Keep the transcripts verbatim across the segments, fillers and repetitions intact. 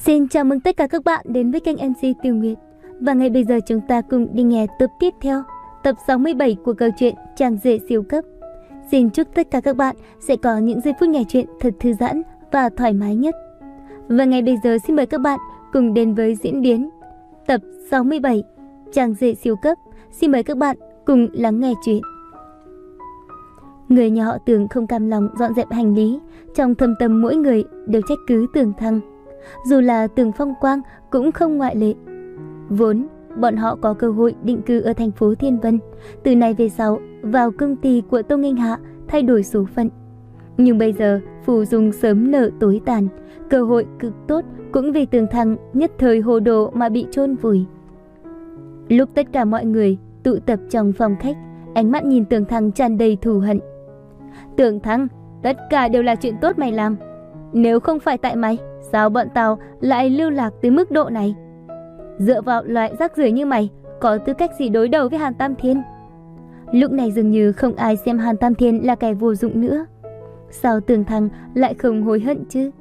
Xin chào mừng tất cả các bạn đến với kênh em xê Tiểu Nguyệt. Và ngay bây giờ chúng ta cùng đi nghe tập tiếp theo, tập sáu mươi bảy của câu chuyện Chàng rể siêu cấp. Xin chúc tất cả các bạn sẽ có những giây phút nghe chuyện thật thư giãn và thoải mái nhất. Và ngay bây giờ xin mời các bạn cùng đến với diễn biến tập sáu mươi bảy Chàng rể siêu cấp. Xin mời các bạn cùng lắng nghe chuyện. Người nhà họ Tường không cam lòng dọn dẹp hành lý, trong thâm tâm mỗi người đều trách cứ Tường Thăng. Dù là Tường Phong Quang cũng không ngoại lệ. Vốn bọn họ có cơ hội định cư ở thành phố Thiên Vân, từ nay về sau vào công ty của Tô Nghênh Hạ thay đổi số phận. Nhưng bây giờ phù dung sớm nở tối tàn, cơ hội cực tốt cũng vì Tường Thăng nhất thời hồ đồ mà bị chôn vùi. Lúc tất cả mọi người tụ tập trong phòng khách, ánh mắt nhìn Tường Thăng tràn đầy thù hận. Tường Thăng, tất cả đều là chuyện tốt mày làm. Nếu không phải tại mày, sao bọn tao lại lưu lạc tới mức độ này? Dựa vào loại rác rưởi như mày, có tư cách gì đối đầu với Hàn Tam Thiên? Lúc này dường như không ai xem Hàn Tam Thiên là kẻ vô dụng nữa. Sao Tường Thăng lại không hối hận chứ?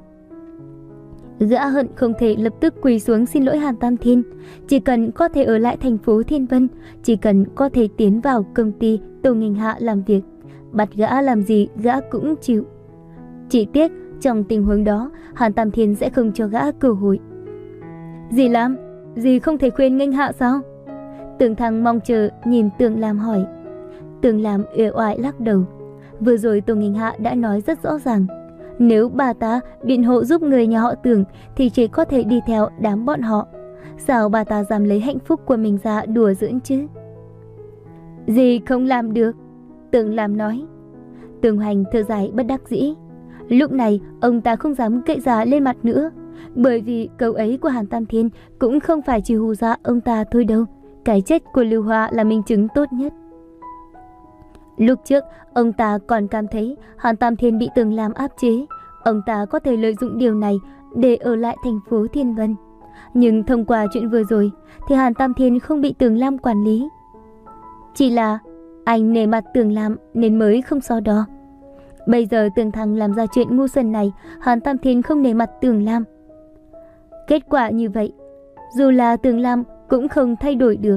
Gã hận không thể lập tức quỳ xuống xin lỗi Hàn Tam Thiên. Chỉ cần có thể ở lại thành phố Thiên Vân, chỉ cần có thể tiến vào công ty Tô Nghênh Hạ làm việc, bắt gã làm gì gã cũng chịu. Chỉ tiếc trong tình huống đó, Hàn Tam Thiên sẽ không cho gã cơ hội. Dì Lam, dì không thể khuyên Nghênh Hạ sao? Tường Thăng mong chờ nhìn Tường Lam hỏi. Tường Lam uể oải lắc đầu. Vừa rồi Tô Nghênh Hạ đã nói rất rõ ràng, nếu bà ta biện hộ giúp người nhà họ Tường thì chỉ có thể đi theo đám bọn họ. Sao bà ta dám lấy hạnh phúc của mình ra đùa giỡn chứ? Dì không làm được, Tường Lam nói. Tường Hoành thở dài bất đắc dĩ. Lúc này ông ta không dám cậy giá lên mặt nữa, bởi vì câu ấy của Hàn Tam Thiên cũng không phải chỉ hù dọa ông ta thôi đâu. Cái chết của Lưu Hoa là minh chứng tốt nhất. Lúc trước ông ta còn cảm thấy Hàn Tam Thiên bị Tường Lam áp chế, ông ta có thể lợi dụng điều này để ở lại thành phố Thiên Vân. Nhưng thông qua chuyện vừa rồi thì Hàn Tam Thiên không bị Tường Lam quản lý. Chỉ là anh nể mặt Tường Lam nên mới không so đo. Bây giờ Tường Thăng làm ra chuyện ngu xuẩn này, Hàn Tam Thiên không nể mặt Tường Lam. Kết quả như vậy, dù là Tường Lam cũng không thay đổi được.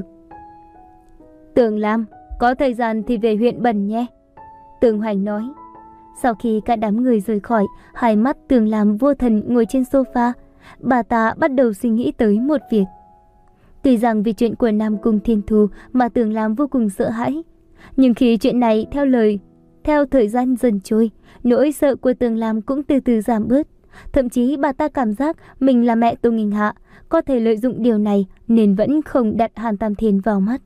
Tường Lam, có thời gian thì về huyện Bẩn nhé, Tường Hoành nói. Sau khi cả đám người rời khỏi, hai mắt Tường Lam vô thần ngồi trên sofa. Bà ta bắt đầu suy nghĩ tới một việc. Tuy rằng vì chuyện của Nam Cung Thiên Thu mà Tường Lam vô cùng sợ hãi, nhưng khi chuyện này theo lời Theo thời gian dần trôi, nỗi sợ của Tường Lam cũng từ từ giảm bớt. Thậm chí bà ta cảm giác mình là mẹ Tô Nghênh Hạ, có thể lợi dụng điều này nên vẫn không đặt Hàn Tam Thiên vào mắt.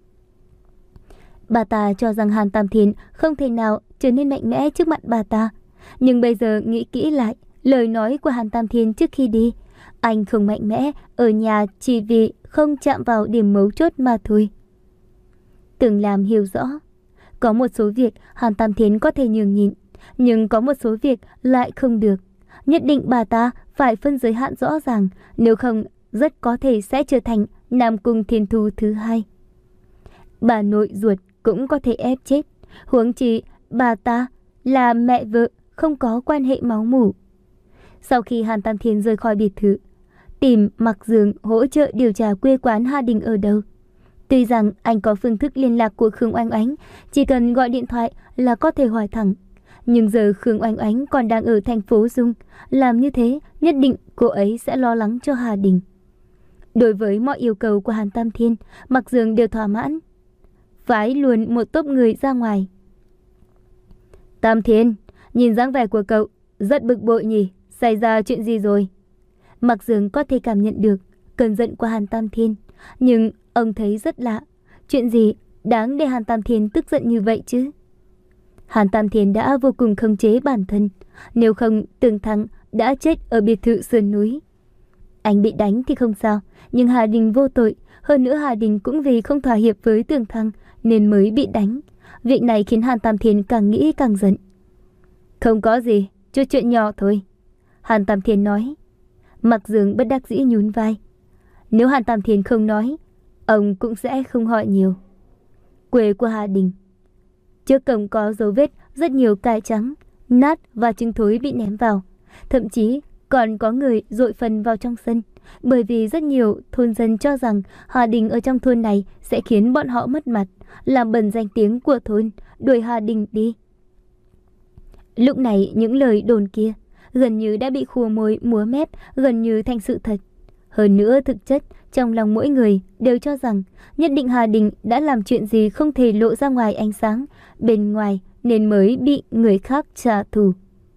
Bà ta cho rằng Hàn Tam Thiên không thể nào trở nên mạnh mẽ trước mặt bà ta. Nhưng bây giờ nghĩ kỹ lại lời nói của Hàn Tam Thiên trước khi đi, anh không mạnh mẽ ở nhà chỉ vì không chạm vào điểm mấu chốt mà thôi. Tường Lam hiểu rõ, có một số việc Hàn Tam Thiên có thể nhường nhịn, nhưng có một số việc lại không được. Nhất định bà ta phải phân giới hạn rõ ràng, nếu không rất có thể sẽ trở thành Nam Cung Thiên Thu thứ hai. Bà nội ruột cũng có thể ép chết, huống chi bà ta là mẹ vợ, không có quan hệ máu mủ. Sau khi Hàn Tam Thiên rời khỏi biệt thự, tìm Mặc Dương hỗ trợ điều tra quê quán Hà Đình ở đâu. Tuy rằng anh có phương thức liên lạc của Khương Oanh Oánh, chỉ cần gọi điện thoại là có thể hỏi thẳng. Nhưng giờ Khương Oanh Oánh còn đang ở thành phố Dung, làm như thế nhất định cô ấy sẽ lo lắng cho Hà Đình. Đối với mọi yêu cầu của Hàn Tam Thiên, Mặc Dương đều thỏa mãn. Phái luôn một tốp người ra ngoài. Tam Thiên, nhìn dáng vẻ của cậu rất bực bội nhỉ, xảy ra chuyện gì rồi? Mặc Dương có thể cảm nhận được cơn giận của Hàn Tam Thiên, nhưng ông thấy rất lạ. Chuyện gì đáng để Hàn Tam Thiên tức giận như vậy chứ? Hàn Tam Thiên đã vô cùng khống chế bản thân, nếu không Tường Thăng đã chết ở biệt thự sườn núi. Anh bị đánh thì không sao, nhưng Hà Đình vô tội, hơn nữa Hà Đình cũng vì không thỏa hiệp với Tường Thăng nên mới bị đánh. Việc này khiến Hàn Tam Thiên càng nghĩ càng giận. Không có gì, chút chuyện nhỏ thôi, Hàn Tam Thiên nói. Mặc Dương bất đắc dĩ nhún vai. Nếu Hàn Tam Thiên không nói, ông cũng sẽ không hỏi nhiều. Quê của Hà Đình, trước cổng có dấu vết rất nhiều cải trắng, nát và trứng thối bị ném vào. Thậm chí Còn có người dội phần vào trong sân, bởi vì rất nhiều thôn dân cho rằng Hà Đình ở trong thôn này sẽ khiến bọn họ mất mặt, làm bẩn danh tiếng của thôn, đuổi Hà Đình đi. Lúc này những lời đồn kia gần như đã bị khua môi múa mép, gần như thành sự thật. Hơn nữa thực chất trong lòng mỗi người đều cho rằng nhất định Hà Đình đã làm chuyện gì không thể lộ ra ngoài ánh sáng bên ngoài nên mới bị người khác trả thù.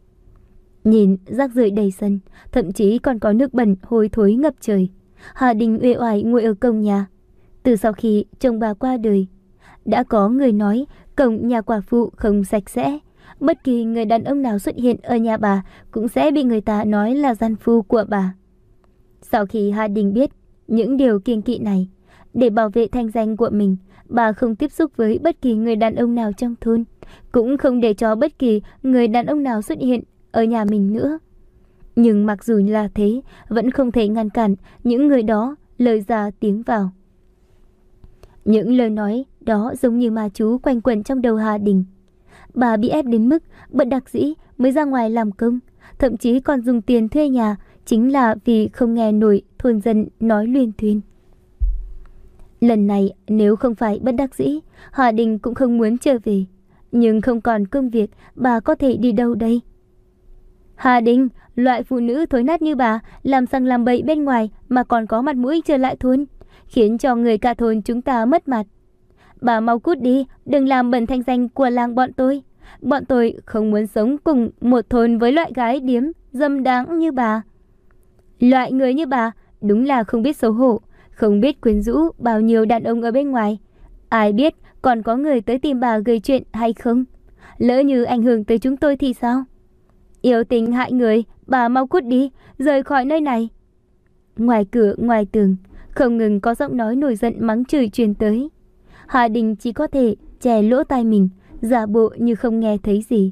Nhìn rác rưởi đầy sân, thậm chí còn có nước bẩn hôi thối ngập trời. Hà Đình uể oải ngồi ở cổng nhà. Từ sau khi chồng bà qua đời, đã có người nói cổng nhà quả phụ không sạch sẽ. Bất kỳ người đàn ông nào xuất hiện ở nhà bà cũng sẽ bị người ta nói là gian phu của bà. Sau khi Hà Đình biết những điều kiêng kỵ này, để bảo vệ thanh danh của mình, bà không tiếp xúc với bất kỳ người đàn ông nào trong thôn, cũng không để cho bất kỳ người đàn ông nào xuất hiện ở nhà mình nữa. Nhưng mặc dù là thế, vẫn không thể ngăn cản những người đó lời ra tiếng vào. Những lời nói đó giống như ma chú quanh quẩn trong đầu Hà Đình. Bà bị ép đến mức bất đắc dĩ mới ra ngoài làm công, thậm chí còn dùng tiền thuê nhà chính là vì không nghe nổi thôn dân nói luyên thuyên. Lần này nếu không phải bất đắc dĩ, Hà Đình cũng không muốn trở về. Nhưng không còn công việc, bà có thể đi đâu đây? Hà Đình, loại phụ nữ thối nát như bà, làm sằng làm bậy bên ngoài mà còn có mặt mũi trở lại thôn, khiến cho người cả thôn chúng ta mất mặt. Bà mau cút đi, đừng làm bẩn thanh danh của làng bọn tôi. Bọn tôi không muốn sống cùng một thôn với loại gái điếm, dâm đáng như bà. Loại người như bà đúng là không biết xấu hổ, không biết quyến rũ bao nhiêu đàn ông ở bên ngoài. Ai biết còn có người tới tìm bà gây chuyện hay không? Lỡ như ảnh hưởng tới chúng tôi thì sao? Yêu tình hại người, bà mau cút đi, rời khỏi nơi này. Ngoài cửa, ngoài tường, không ngừng có giọng nói nổi giận mắng chửi truyền tới. Hà Đình chỉ có thể che lỗ tai mình, giả bộ như không nghe thấy gì.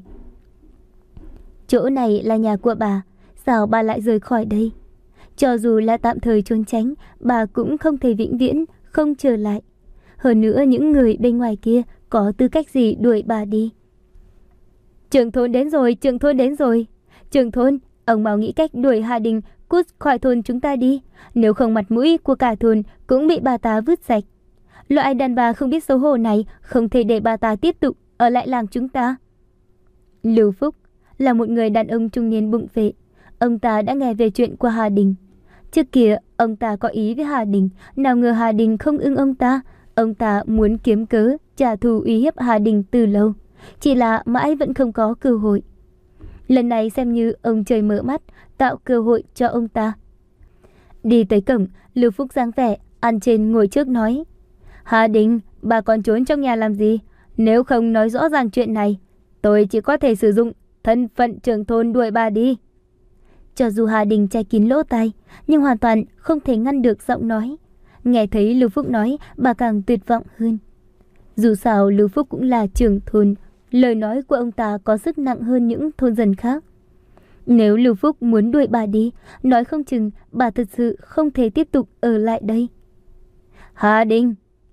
Chỗ này là nhà của bà, sao bà lại rời khỏi đây? Cho dù là tạm thời trốn tránh, bà cũng không thể vĩnh viễn không trở lại. Hơn nữa những người bên ngoài kia có tư cách gì đuổi bà đi? Trưởng thôn đến rồi, trưởng thôn đến rồi. Trưởng thôn, ông mau nghĩ cách đuổi Hà Đình cút khỏi thôn chúng ta đi. Nếu không mặt mũi của cả thôn cũng bị bà ta vứt sạch. Loại đàn bà không biết xấu hổ này không thể để bà ta tiếp tục ở lại làng chúng ta. Lưu Phúc là một người đàn ông trung niên bụng vệ. Ông ta đã nghe về chuyện của Hà Đình. Trước kia ông ta có ý với Hà Đình, nào ngờ Hà Đình không ưng ông ta. Ông ta muốn kiếm cớ trả thù uy hiếp Hà Đình từ lâu, chỉ là mãi vẫn không có cơ hội. Lần này xem như ông trời mở mắt, tạo cơ hội cho ông ta. Đi tới cổng, Lưu Phúc dáng vẻ ăn trên ngồi trước nói: Hà Đình, bà còn trốn trong nhà làm gì? Nếu không nói rõ ràng chuyện này, tôi chỉ có thể sử dụng thân phận trưởng thôn đuổi bà đi. Cho dù Hà Đình che kín lỗ tai, nhưng hoàn toàn không thể ngăn được giọng nói. Nghe thấy Lưu Phúc nói, bà càng tuyệt vọng hơn. Dù sao Lưu Phúc cũng là trưởng thôn, lời nói của ông ta có sức nặng hơn những thôn dân khác. Nếu Lưu Phúc muốn đuổi bà đi, nói không chừng bà thật sự không thể tiếp tục ở lại đây. Hà Đình,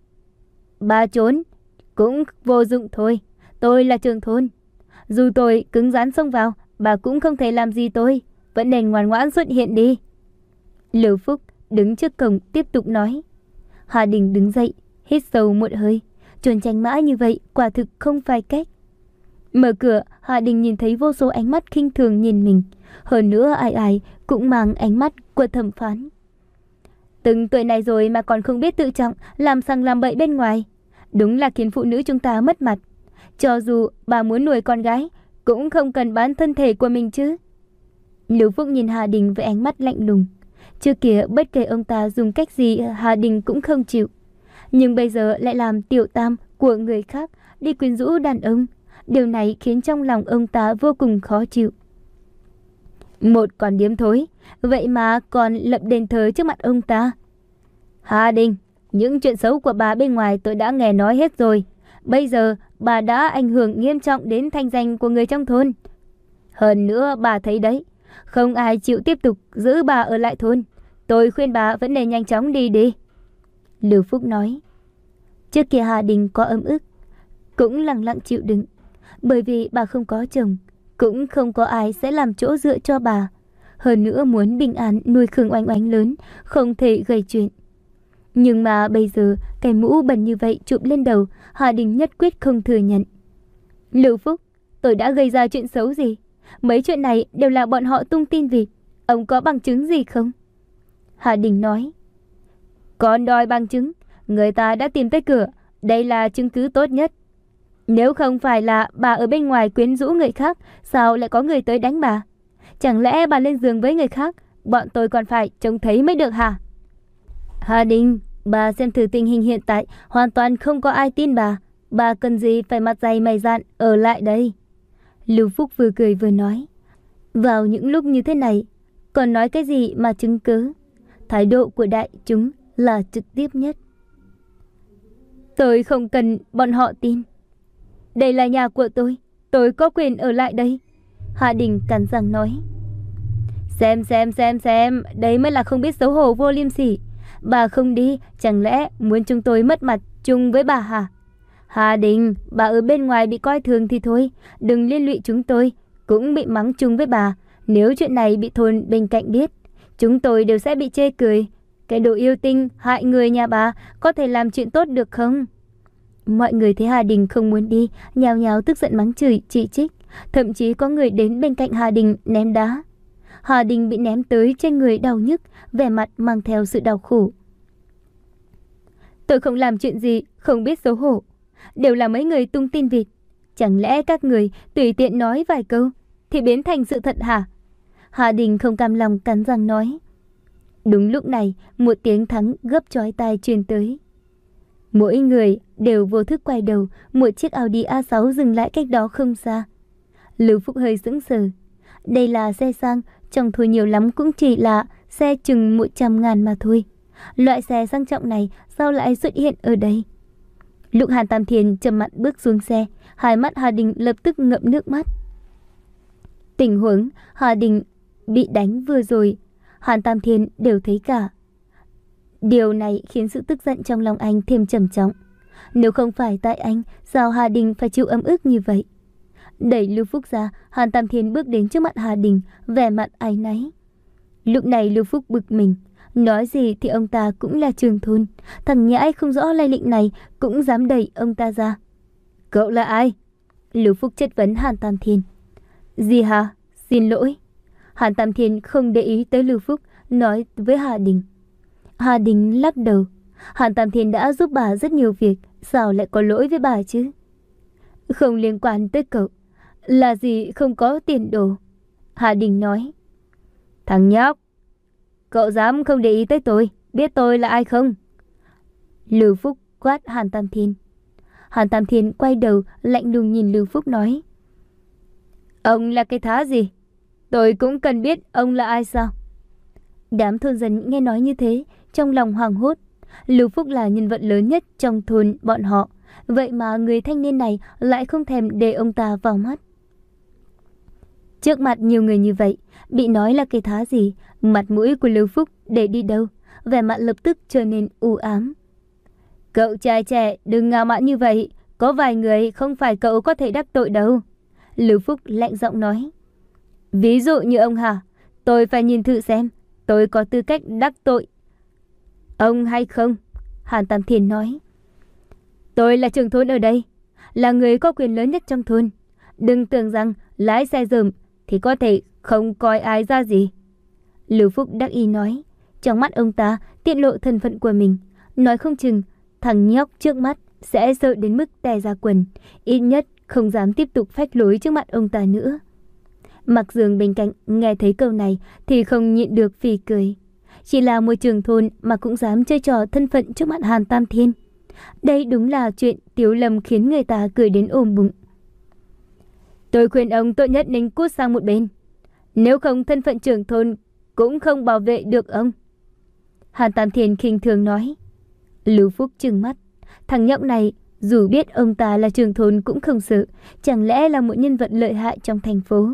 bà trốn cũng vô dụng thôi. Tôi là trưởng thôn. Dù tôi cứng rắn xông vào, bà cũng không thể làm gì tôi. Vẫn nên ngoan ngoãn xuất hiện đi. Lưu Phúc đứng trước cổng tiếp tục nói. Hà Đình đứng dậy, hít sâu một hơi. Trốn tránh mãi như vậy quả thực không phải cách. Mở cửa, Hà Đình nhìn thấy vô số ánh mắt khinh thường nhìn mình. Hơn nữa ai ai cũng mang ánh mắt của thẩm phán. Từng tuổi này rồi mà còn không biết tự trọng, làm sằng làm bậy bên ngoài. Đúng là khiến phụ nữ chúng ta mất mặt. Cho dù bà muốn nuôi con gái, cũng không cần bán thân thể của mình chứ. Lưu Phúc nhìn Hà Đình với ánh mắt lạnh lùng. Trước kia bất kể ông ta dùng cách gì, Hà Đình cũng không chịu. Nhưng bây giờ lại làm tiểu tam của người khác, đi quyến rũ đàn ông. Điều này khiến trong lòng ông ta vô cùng khó chịu. Một con điếm thối, vậy mà còn lập đền thờ trước mặt ông ta. Hà Đình, những chuyện xấu của bà bên ngoài tôi đã nghe nói hết rồi. Bây giờ bà đã ảnh hưởng nghiêm trọng đến thanh danh của người trong thôn. Hơn nữa bà thấy đấy, không ai chịu tiếp tục giữ bà ở lại thôn. Tôi khuyên bà vẫn nên nhanh chóng đi đi. Lưu Phúc nói. Trước kia Hà Đình có ấm ức, cũng lặng lặng chịu đựng. Bởi vì bà không có chồng, cũng không có ai sẽ làm chỗ dựa cho bà. hơn nữa muốn bình an nuôi Khương Oanh Oanh lớn, không thể gây chuyện. Nhưng mà bây giờ cái mũ bẩn như vậy chụp lên đầu, Hà Đình nhất quyết không thừa nhận. Lưu Phúc, tôi đã gây ra chuyện xấu gì? Mấy chuyện này đều là bọn họ tung tin vịt. Ông có bằng chứng gì không? Hà Đình nói. Còn đòi bằng chứng? Người ta đã tìm tới cửa, đây là chứng cứ tốt nhất. Nếu không phải là bà ở bên ngoài quyến rũ người khác, sao lại có người tới đánh bà? Chẳng lẽ bà lên giường với người khác, bọn tôi còn phải trông thấy mới được hả? Hà Đình, bà xem thử tình hình hiện tại, hoàn toàn không có ai tin bà. Bà cần gì phải mặt dày mày dạn ở lại đây? Lưu Phúc vừa cười vừa nói. Vào những lúc như thế này, còn nói cái gì mà chứng cứ? Thái độ của đại chúng là trực tiếp nhất. Tôi không cần bọn họ tin. Đây là nhà của tôi, tôi có quyền ở lại đây. Hà Đình cắn răng nói. Xem xem xem xem, đấy mới là không biết xấu hổ vô liêm sỉ. Bà không đi, chẳng lẽ muốn chúng tôi mất mặt chung với bà hả? Hà Đình, bà ở bên ngoài bị coi thường thì thôi, đừng liên lụy chúng tôi, cũng bị mắng chung với bà. Nếu chuyện này bị thôn bên cạnh biết, chúng tôi đều sẽ bị chê cười. Cái đồ yêu tinh, hại người nhà bà, có thể làm chuyện tốt được không? Mọi người thấy Hà Đình không muốn đi, nhào nhào tức giận mắng chửi, chỉ trích. Thậm chí có người đến bên cạnh Hà Đình ném đá. Hà Đình bị ném tới trên người đau nhức, vẻ mặt mang theo sự đau khổ. Tôi không làm chuyện gì, không biết xấu hổ. Đều là mấy người tung tin vịt. Chẳng lẽ các người tùy tiện nói vài câu thì biến thành sự thật hả? Hà Đình không cam lòng cắn răng nói. Đúng lúc này, một tiếng thắng gấp chói tai truyền tới. Mỗi người đều vô thức quay đầu, một chiếc Audi a sáu dừng lại cách đó không xa. Lưu Phúc hơi sững sờ. Đây là xe sang, trong thôi nhiều lắm cũng chỉ là xe chừng một trăm ngàn mà thôi. Loại xe sang trọng này sao lại xuất hiện ở đây? Lúc Hàn Tam Thiên trầm mặt bước xuống xe, hai mắt Hà Đình lập tức ngậm nước mắt. Tình huống Hà Đình bị đánh vừa rồi, Hàn Tam Thiên đều thấy cả. Điều này khiến sự tức giận trong lòng anh thêm trầm trọng. Nếu không phải tại anh, sao Hà Đình phải chịu ấm ức như vậy? Đẩy Lưu Phúc ra, Hàn Tam Thiên bước đến trước mặt Hà Đình, vẻ mặt áy náy. Lúc này Lưu Phúc bực mình, nói gì thì ông ta cũng là trưởng thôn, thằng nhãi không rõ lai lịch này cũng dám đẩy ông ta ra. Cậu là ai? Lưu Phúc chất vấn Hàn Tam Thiên. Gì hả? Xin lỗi. Hàn Tam Thiên không để ý tới Lưu Phúc, nói với Hà Đình. Hà Đình lắc đầu. Hàn Tam Thiên đã giúp bà rất nhiều việc, sao lại có lỗi với bà chứ? Không liên quan tới cậu. Là gì không có tiền đồ? Hà Đình nói. Thằng nhóc, cậu dám không để ý tới tôi, biết tôi là ai không? Lưu Phúc quát Hàn Tam Thiên. Hàn Tam Thiên quay đầu lạnh lùng nhìn Lưu Phúc nói. Ông là cái thá gì? Tôi cũng cần biết ông là ai sao? Đám thôn dân nghe nói như thế, trong lòng hoảng hốt. Lưu Phúc là nhân vật lớn nhất trong thôn bọn họ, vậy mà người thanh niên này lại không thèm để ông ta vào mắt. Trước mặt nhiều người như vậy, bị nói là cái thá gì, mặt mũi của Lưu Phúc để đi đâu, vẻ mặt lập tức trở nên u ám. Cậu trai trẻ đừng ngạo mạn như vậy, có vài người không phải cậu có thể đắc tội đâu. Lưu Phúc lạnh giọng nói. Ví dụ như ông hả? Tôi phải nhìn thử xem tôi có tư cách đắc tội ông hay không? Hàn Tam Thiên nói. Tôi là trưởng thôn ở đây, là người có quyền lớn nhất trong thôn. Đừng tưởng rằng lái xe dởm thì có thể không coi ai ra gì. Lưu Phúc đắc ý nói. Trong mắt ông ta tiết lộ thân phận của mình, nói không chừng thằng nhóc trước mắt sẽ sợ đến mức tè ra quần, ít nhất không dám tiếp tục phách lối trước mặt ông ta nữa. Mặc Dương bên cạnh nghe thấy câu này thì không nhịn được phì cười. Chỉ là một trưởng thôn mà cũng dám chơi trò thân phận trước mặt Hàn Tam Thiên. Đây đúng là chuyện tiểu lầm khiến người ta cười đến ôm bụng. Tôi khuyên ông tốt nhất nên cút sang một bên, nếu không thân phận trưởng thôn cũng không bảo vệ được ông. Hàn Tam Thiên khinh thường nói. Lưu Phúc trừng mắt. Thằng nhóc này dù biết ông ta là trưởng thôn cũng không sợ, chẳng lẽ là một nhân vật lợi hại trong thành phố.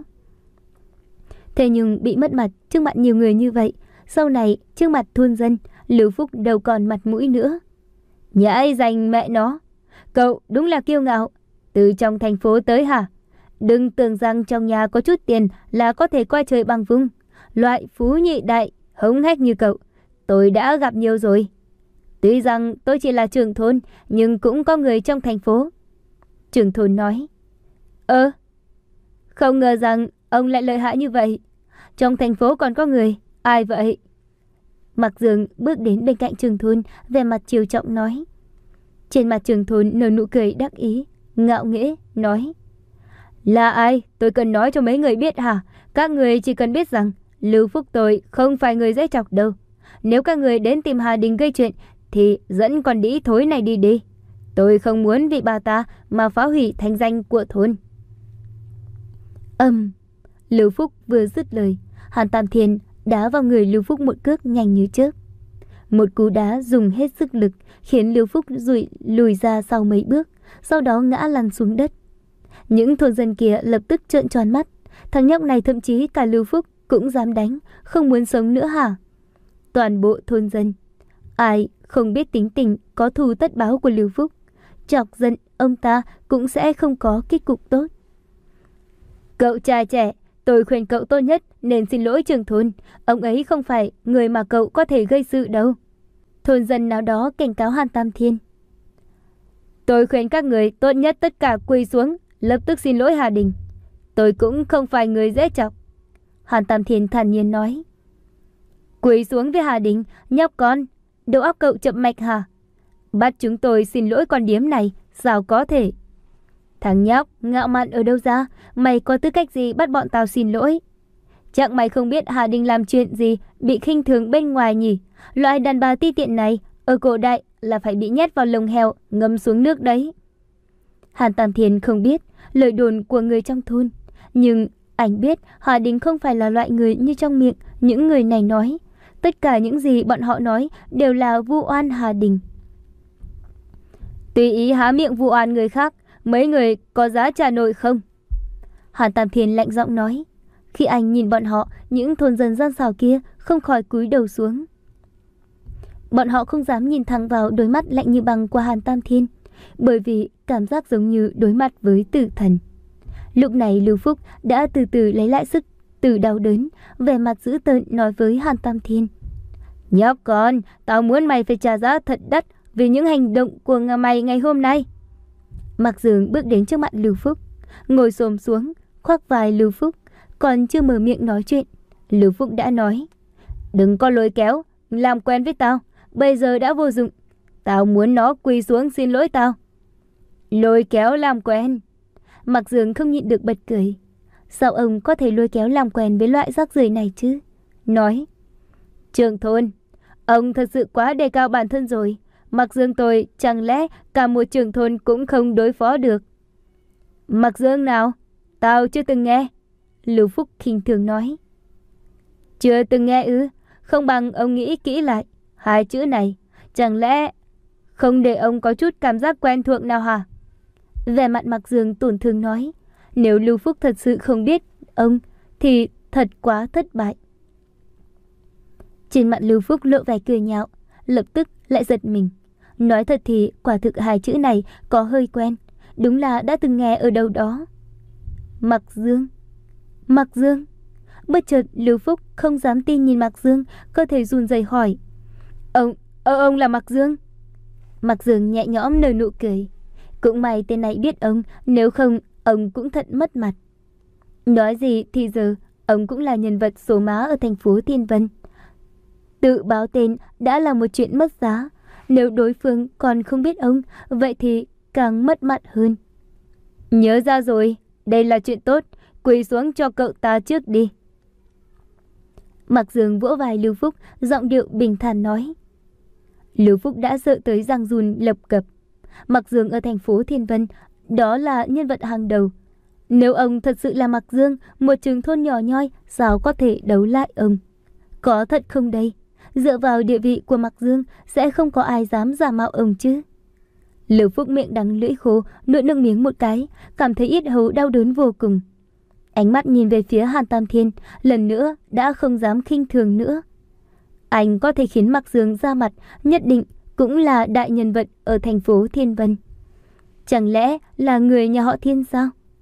Thế nhưng bị mất mặt trước mặt nhiều người như vậy, sau này trước mặt thôn dân, Lưu Phúc đâu còn mặt mũi nữa. Nhãi danh mẹ nó, cậu đúng là kiêu ngạo. Từ trong thành phố tới hả? Đừng tưởng rằng trong nhà có chút tiền là có thể qua trời bằng vung. loại phú nhị đại, hống hách như cậu, tôi đã gặp nhiều rồi. Tuy rằng tôi chỉ là trưởng thôn, nhưng cũng có người trong thành phố. Trưởng thôn nói. Ơ, không ngờ rằng ông lại lợi hại như vậy. Trong thành phố còn có người, ai vậy? Mạc Dương bước đến bên cạnh trưởng thôn, vẻ mặt chiều trọng nói. Trên mặt trưởng thôn nở nụ cười đắc ý, ngạo nghễ, nói. Là ai? Tôi cần nói cho mấy người biết hả? Các người chỉ cần biết rằng Lưu Phúc tôi không phải người dễ chọc đâu. Nếu các người đến tìm Hà Đình gây chuyện thì dẫn con đĩ thối này đi đi. Tôi không muốn vì bà ta mà phá hủy thanh danh của thôn. Âm, Lưu Phúc vừa dứt lời, Hàn Tam Thiên đá vào người Lưu Phúc một cước nhanh như chớp. Một cú đá dùng hết sức lực khiến Lưu Phúc rụi lùi ra sau mấy bước, sau đó ngã lăn xuống đất. Những thôn dân kia lập tức trợn tròn mắt. Thằng nhóc này thậm chí cả Lưu Phúc cũng dám đánh, không muốn sống nữa hả? Toàn bộ thôn dân, ai không biết tính tình có thù tất báo của Lưu Phúc, chọc giận ông ta cũng sẽ không có kết cục tốt. Cậu trai trẻ, tôi khuyên cậu tốt nhất nên xin lỗi trưởng thôn. Ông ấy không phải người mà cậu có thể gây sự đâu. Thôn dân nào đó cảnh cáo Hàn Tam Thiên. Tôi khuyên các người tốt nhất tất cả quỳ xuống, lập tức xin lỗi Hà Đình. Tôi cũng không phải người dễ chọc. Hàn Tam Thiên thản nhiên nói. Quỳ xuống với Hà Đình, nhóc con, đầu óc cậu chậm mạch hả? Bắt chúng tôi xin lỗi con điếm này, sao có thể? Thằng nhóc, ngạo mạn ở đâu ra? Mày có tư cách gì bắt bọn tao xin lỗi? Chắc mày không biết Hà Đình làm chuyện gì bị khinh thường bên ngoài nhỉ? Loại đàn bà ti tiện này ở cổ đại là phải bị nhét vào lồng heo, ngâm xuống nước đấy. Hàn Tam Thiên không biết lời đồn của người trong thôn, nhưng anh biết Hà Đình không phải là loại người như trong miệng những người này nói. Tất cả những gì bọn họ nói đều là vu oan Hà Đình. Tùy ý há miệng vu oan người khác, mấy người có giá trả nổi không? Hàn Tam Thiên lạnh giọng nói. Khi anh nhìn bọn họ, những thôn dân gian xảo kia không khỏi cúi đầu xuống. Bọn họ không dám nhìn thẳng vào đôi mắt lạnh như băng của Hàn Tam Thiên, bởi vì cảm giác giống như đối mặt với tử thần. Lúc này Lưu Phúc đã từ từ lấy lại sức từ đau đớn, vẻ mặt dữ tợn nói với Hàn Tam Thiên. Nhóc con, tao muốn mày phải trả giá thật đắt vì những hành động của mày ngày hôm nay. Mạc Dương bước đến trước mặt Lưu Phúc, ngồi xổm xuống, khoác vai Lưu Phúc, còn chưa mở miệng nói chuyện, Lưu Phúc đã nói. Đừng có lôi kéo, làm quen với tao, bây giờ đã vô dụng. Tao muốn nó quỳ xuống xin lỗi tao. Lôi kéo làm quen. Mạc Dương không nhịn được bật cười. Sao ông có thể lôi kéo làm quen với loại rác rưởi này chứ? Nói. Trưởng thôn, ông thật sự quá đề cao bản thân rồi. Mạc Dương tôi chẳng lẽ cả một trưởng thôn cũng không đối phó được? Mạc Dương nào? Tao chưa từng nghe. Lưu Phúc khinh thường nói. Chưa từng nghe ư? Không bằng ông nghĩ kỹ lại. Hai chữ này, chẳng lẽ không để ông có chút cảm giác quen thuộc nào hả? Vẻ mặt Mạc Dương tổn thương nói. Nếu Lưu Phúc thật sự không biết ông thì thật quá thất bại. Trên mặt Lưu Phúc lộ vẻ cười nhạo, lập tức lại giật mình. Nói thật thì quả thực hai chữ này có hơi quen, đúng là đã từng nghe ở đâu đó. Mạc Dương, Mạc Dương. Bất chợt Lưu Phúc không dám tin nhìn Mạc Dương, cơ thể run rẩy hỏi. Ông, ông, ông là Mạc Dương? Mạc Dương nhẹ nhõm nở nụ cười. Cũng may tên này biết ông, nếu không ông cũng thật mất mặt. Nói gì thì giờ ông cũng là nhân vật số má ở thành phố Thiên Vân. Tự báo tên đã là một chuyện mất giá. Nếu đối phương còn không biết ông, vậy thì càng mất mặt hơn. Nhớ ra rồi, đây là chuyện tốt, quỳ xuống cho cậu ta trước đi. Mạc Dương vỗ vai Lưu Phúc, giọng điệu bình thản nói. Lưu Phúc đã sợ tới răng run lập cập. Mạc Dương ở thành phố Thiên Vân, đó là nhân vật hàng đầu. Nếu ông thật sự là Mạc Dương, một trường thôn nhỏ nhoi, sao có thể đấu lại ông? Có thật không đây? Dựa vào địa vị của Mạc Dương, sẽ không có ai dám giả mạo ông chứ. Lưu Phúc miệng đắng lưỡi khô, nuốt nước miếng một cái, cảm thấy yết hầu đau đớn vô cùng. Ánh mắt nhìn về phía Hàn Tam Thiên, lần nữa đã không dám khinh thường nữa. Anh có thể khiến Mạc Dương ra mặt, nhất định cũng là đại nhân vật ở thành phố Thiên Vân. Chẳng lẽ là người nhà họ Thiên sao?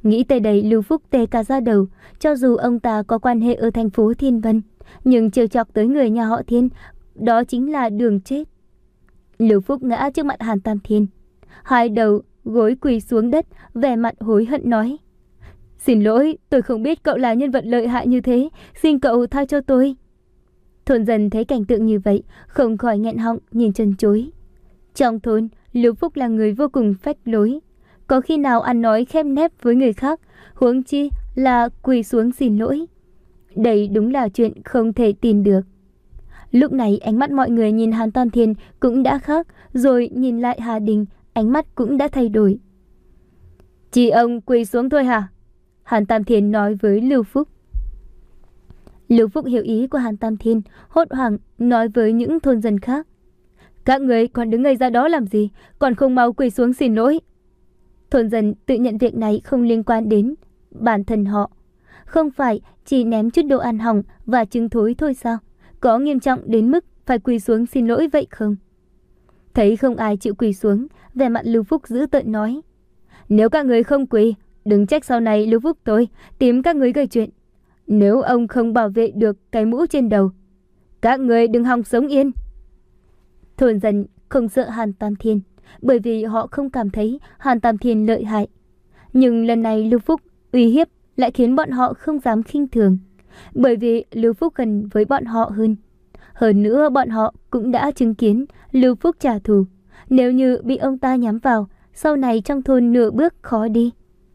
Nghĩ tới đây Lưu Phúc tê cả da đầu. Cho dù ông ta có quan hệ ở thành phố Thiên Vân, nhưng trêu chọc tới người nhà họ Thiên, đó chính là đường chết. Lưu Phúc ngã trước mặt Hàn Tam Thiên, hai đầu gối quỳ xuống đất, vẻ mặt hối hận nói: Xin lỗi, tôi không biết cậu là nhân vật lợi hại như thế, xin cậu tha cho tôi. Thôn dân thấy cảnh tượng như vậy, không khỏi nghẹn họng nhìn chân chối. Trong thôn, Lưu Phúc là người vô cùng phách lối, có khi nào ăn nói khép nép với người khác, huống chi là quỳ xuống xin lỗi. Đây đúng là chuyện không thể tin được. Lúc này ánh mắt mọi người nhìn Hàn Tam Thiên cũng đã khác, rồi nhìn lại Hà Đình, ánh mắt cũng đã thay đổi. Chỉ ông quỳ xuống thôi hả? Hàn Tam Thiên nói với Lưu Phúc. Lưu Phúc hiểu ý của Hàn Tam Thiên, hốt hoảng nói với những thôn dân khác: Các người còn đứng ngây ra đó làm gì, còn không mau quỳ xuống xin lỗi. Thôn dân tự nhận việc này không liên quan đến bản thân họ. Không phải chỉ ném chút đồ ăn hỏng và trứng thối thôi sao? Có nghiêm trọng đến mức phải quỳ xuống xin lỗi vậy không? Thấy không ai chịu quỳ xuống, vẻ mặt Lưu Phúc dữ tợn nói: Nếu các người không quỳ, đừng trách sau này Lưu Phúc tôi tìm các người gây chuyện. Nếu ông không bảo vệ được cái mũ trên đầu, các người đừng hòng sống yên. Thôn dân không sợ Hàn Tam Thiên, bởi vì họ không cảm thấy Hàn Tam Thiên lợi hại. Nhưng lần này Lưu Phúc uy hiếp lại khiến bọn họ không dám khinh thường, bởi vì Lưu Phúc gần với bọn họ hơn. Hơn nữa bọn họ cũng đã chứng kiến Lưu Phúc trả thù. Nếu như bị ông ta nhắm vào, sau này trong thôn nửa bước khó đi.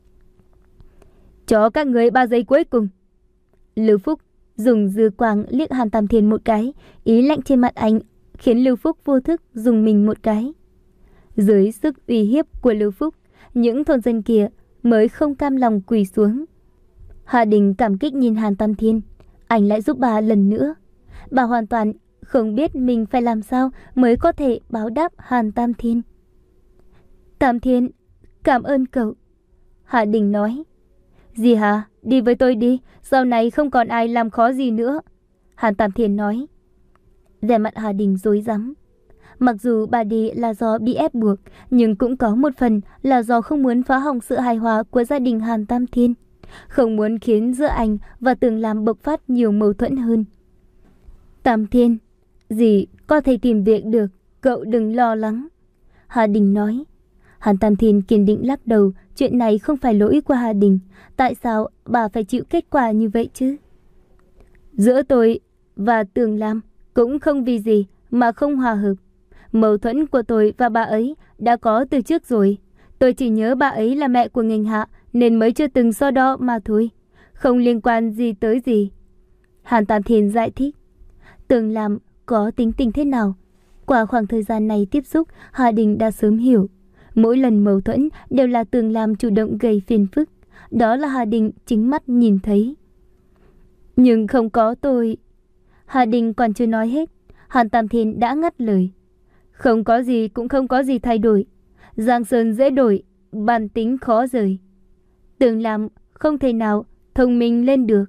Cho các người ba giây cuối cùng. Lưu Phúc dùng dư quang liếc Hàn Tam Thiên một cái, ý lạnh trên mặt anh khiến Lưu Phúc vô thức dùng mình một cái. Dưới sức uy hiếp của Lưu Phúc, những thôn dân kia mới không cam lòng quỳ xuống. Hà Đình cảm kích nhìn Hàn Tam Thiên, anh lại giúp bà lần nữa. Bà hoàn toàn không biết mình phải làm sao mới có thể báo đáp Hàn Tam Thiên. Tam Thiên, cảm ơn cậu. Hà Đình nói. Gì hả? Đi với tôi đi, sau này không còn ai làm khó gì nữa. Hàn Tam Thiên nói. Vẻ mặt Hà Đình rối rắm. Mặc dù bà đi là do bị ép buộc, nhưng cũng có một phần là do không muốn phá hỏng sự hài hòa của gia đình Hàn Tam Thiên, không muốn khiến giữa anh và Tường Lam bộc phát nhiều mâu thuẫn hơn. Tam Thiên, dì có thể tìm việc được, cậu đừng lo lắng. Hà Đình nói. Hàn Tam Thiên kiên định lắc đầu, chuyện này không phải lỗi của Hà Đình, tại sao bà phải chịu kết quả như vậy chứ? Giữa tôi và Tường Lam cũng không vì gì mà không hòa hợp. Mâu thuẫn của tôi và bà ấy đã có từ trước rồi. Tôi chỉ nhớ bà ấy là mẹ của Nghênh Hạ nên mới chưa từng so đo mà thôi, không liên quan gì tới gì. Hàn Tam Thiên giải thích. Tường Lam có tính tình thế nào? Qua khoảng thời gian này tiếp xúc, Hà Đình đã sớm hiểu. Mỗi lần mâu thuẫn đều là Tường Lam chủ động gây phiền phức. Đó là Hà Đình chính mắt nhìn thấy. Nhưng không có tôi. Hà Đình còn chưa nói hết, Hàn Tam Thiên đã ngắt lời. Không có gì cũng không có gì thay đổi. Giang sơn dễ đổi, bản tính khó rời. Tường Lam không thể nào thông minh lên được.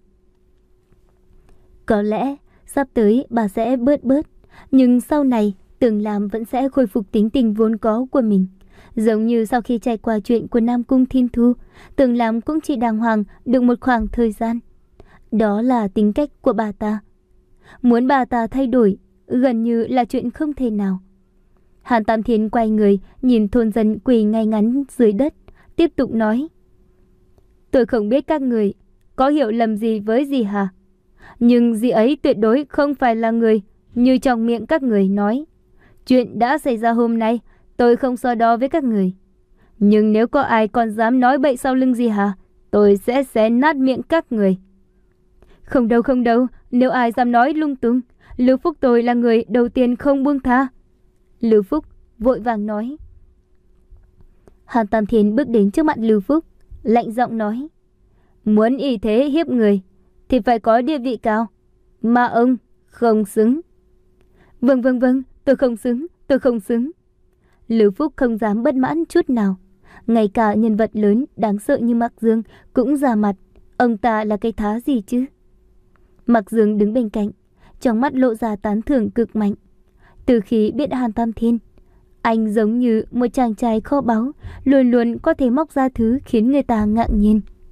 Có lẽ sắp tới bà sẽ bớt bớt, nhưng sau này Tường Lam vẫn sẽ khôi phục tính tình vốn có của mình. Giống như sau khi trải qua chuyện của Nam Cung Thiên Thu, Tường Lam cũng chỉ đàng hoàng được một khoảng thời gian. Đó là tính cách của bà ta. Muốn bà ta thay đổi gần như là chuyện không thể nào. Hàn Tam Thiên quay người nhìn thôn dân quỳ ngay ngắn dưới đất, tiếp tục nói. Tôi không biết các người có hiểu lầm gì với dì hả? Nhưng dì ấy tuyệt đối không phải là người như trong miệng các người nói. Chuyện đã xảy ra hôm nay, tôi không so đo với các người. Nhưng nếu có ai còn dám nói bậy sau lưng dì hả, tôi sẽ xé nát miệng các người. Không đâu không đâu, nếu ai dám nói lung tung, Lưu Phúc tôi là người đầu tiên không buông tha. Lưu Phúc vội vàng nói. Hàn Tam Thiên bước đến trước mặt Lưu Phúc, lạnh giọng nói. Muốn ỷ thế hiếp người thì phải có địa vị cao, mà ông không xứng. Vâng vâng vâng, tôi không xứng, tôi không xứng. Lưu Phúc không dám bất mãn chút nào. Ngay cả nhân vật lớn đáng sợ như Mạc Dương cũng ra mặt. Ông ta là cái thá gì chứ? Mạc Dương đứng bên cạnh, trong mắt lộ ra tán thưởng cực mạnh. Từ khi biết Hàn Tam Thiên, anh giống như một chàng trai kho báu, luôn luôn có thể móc ra thứ khiến người ta ngạc nhiên.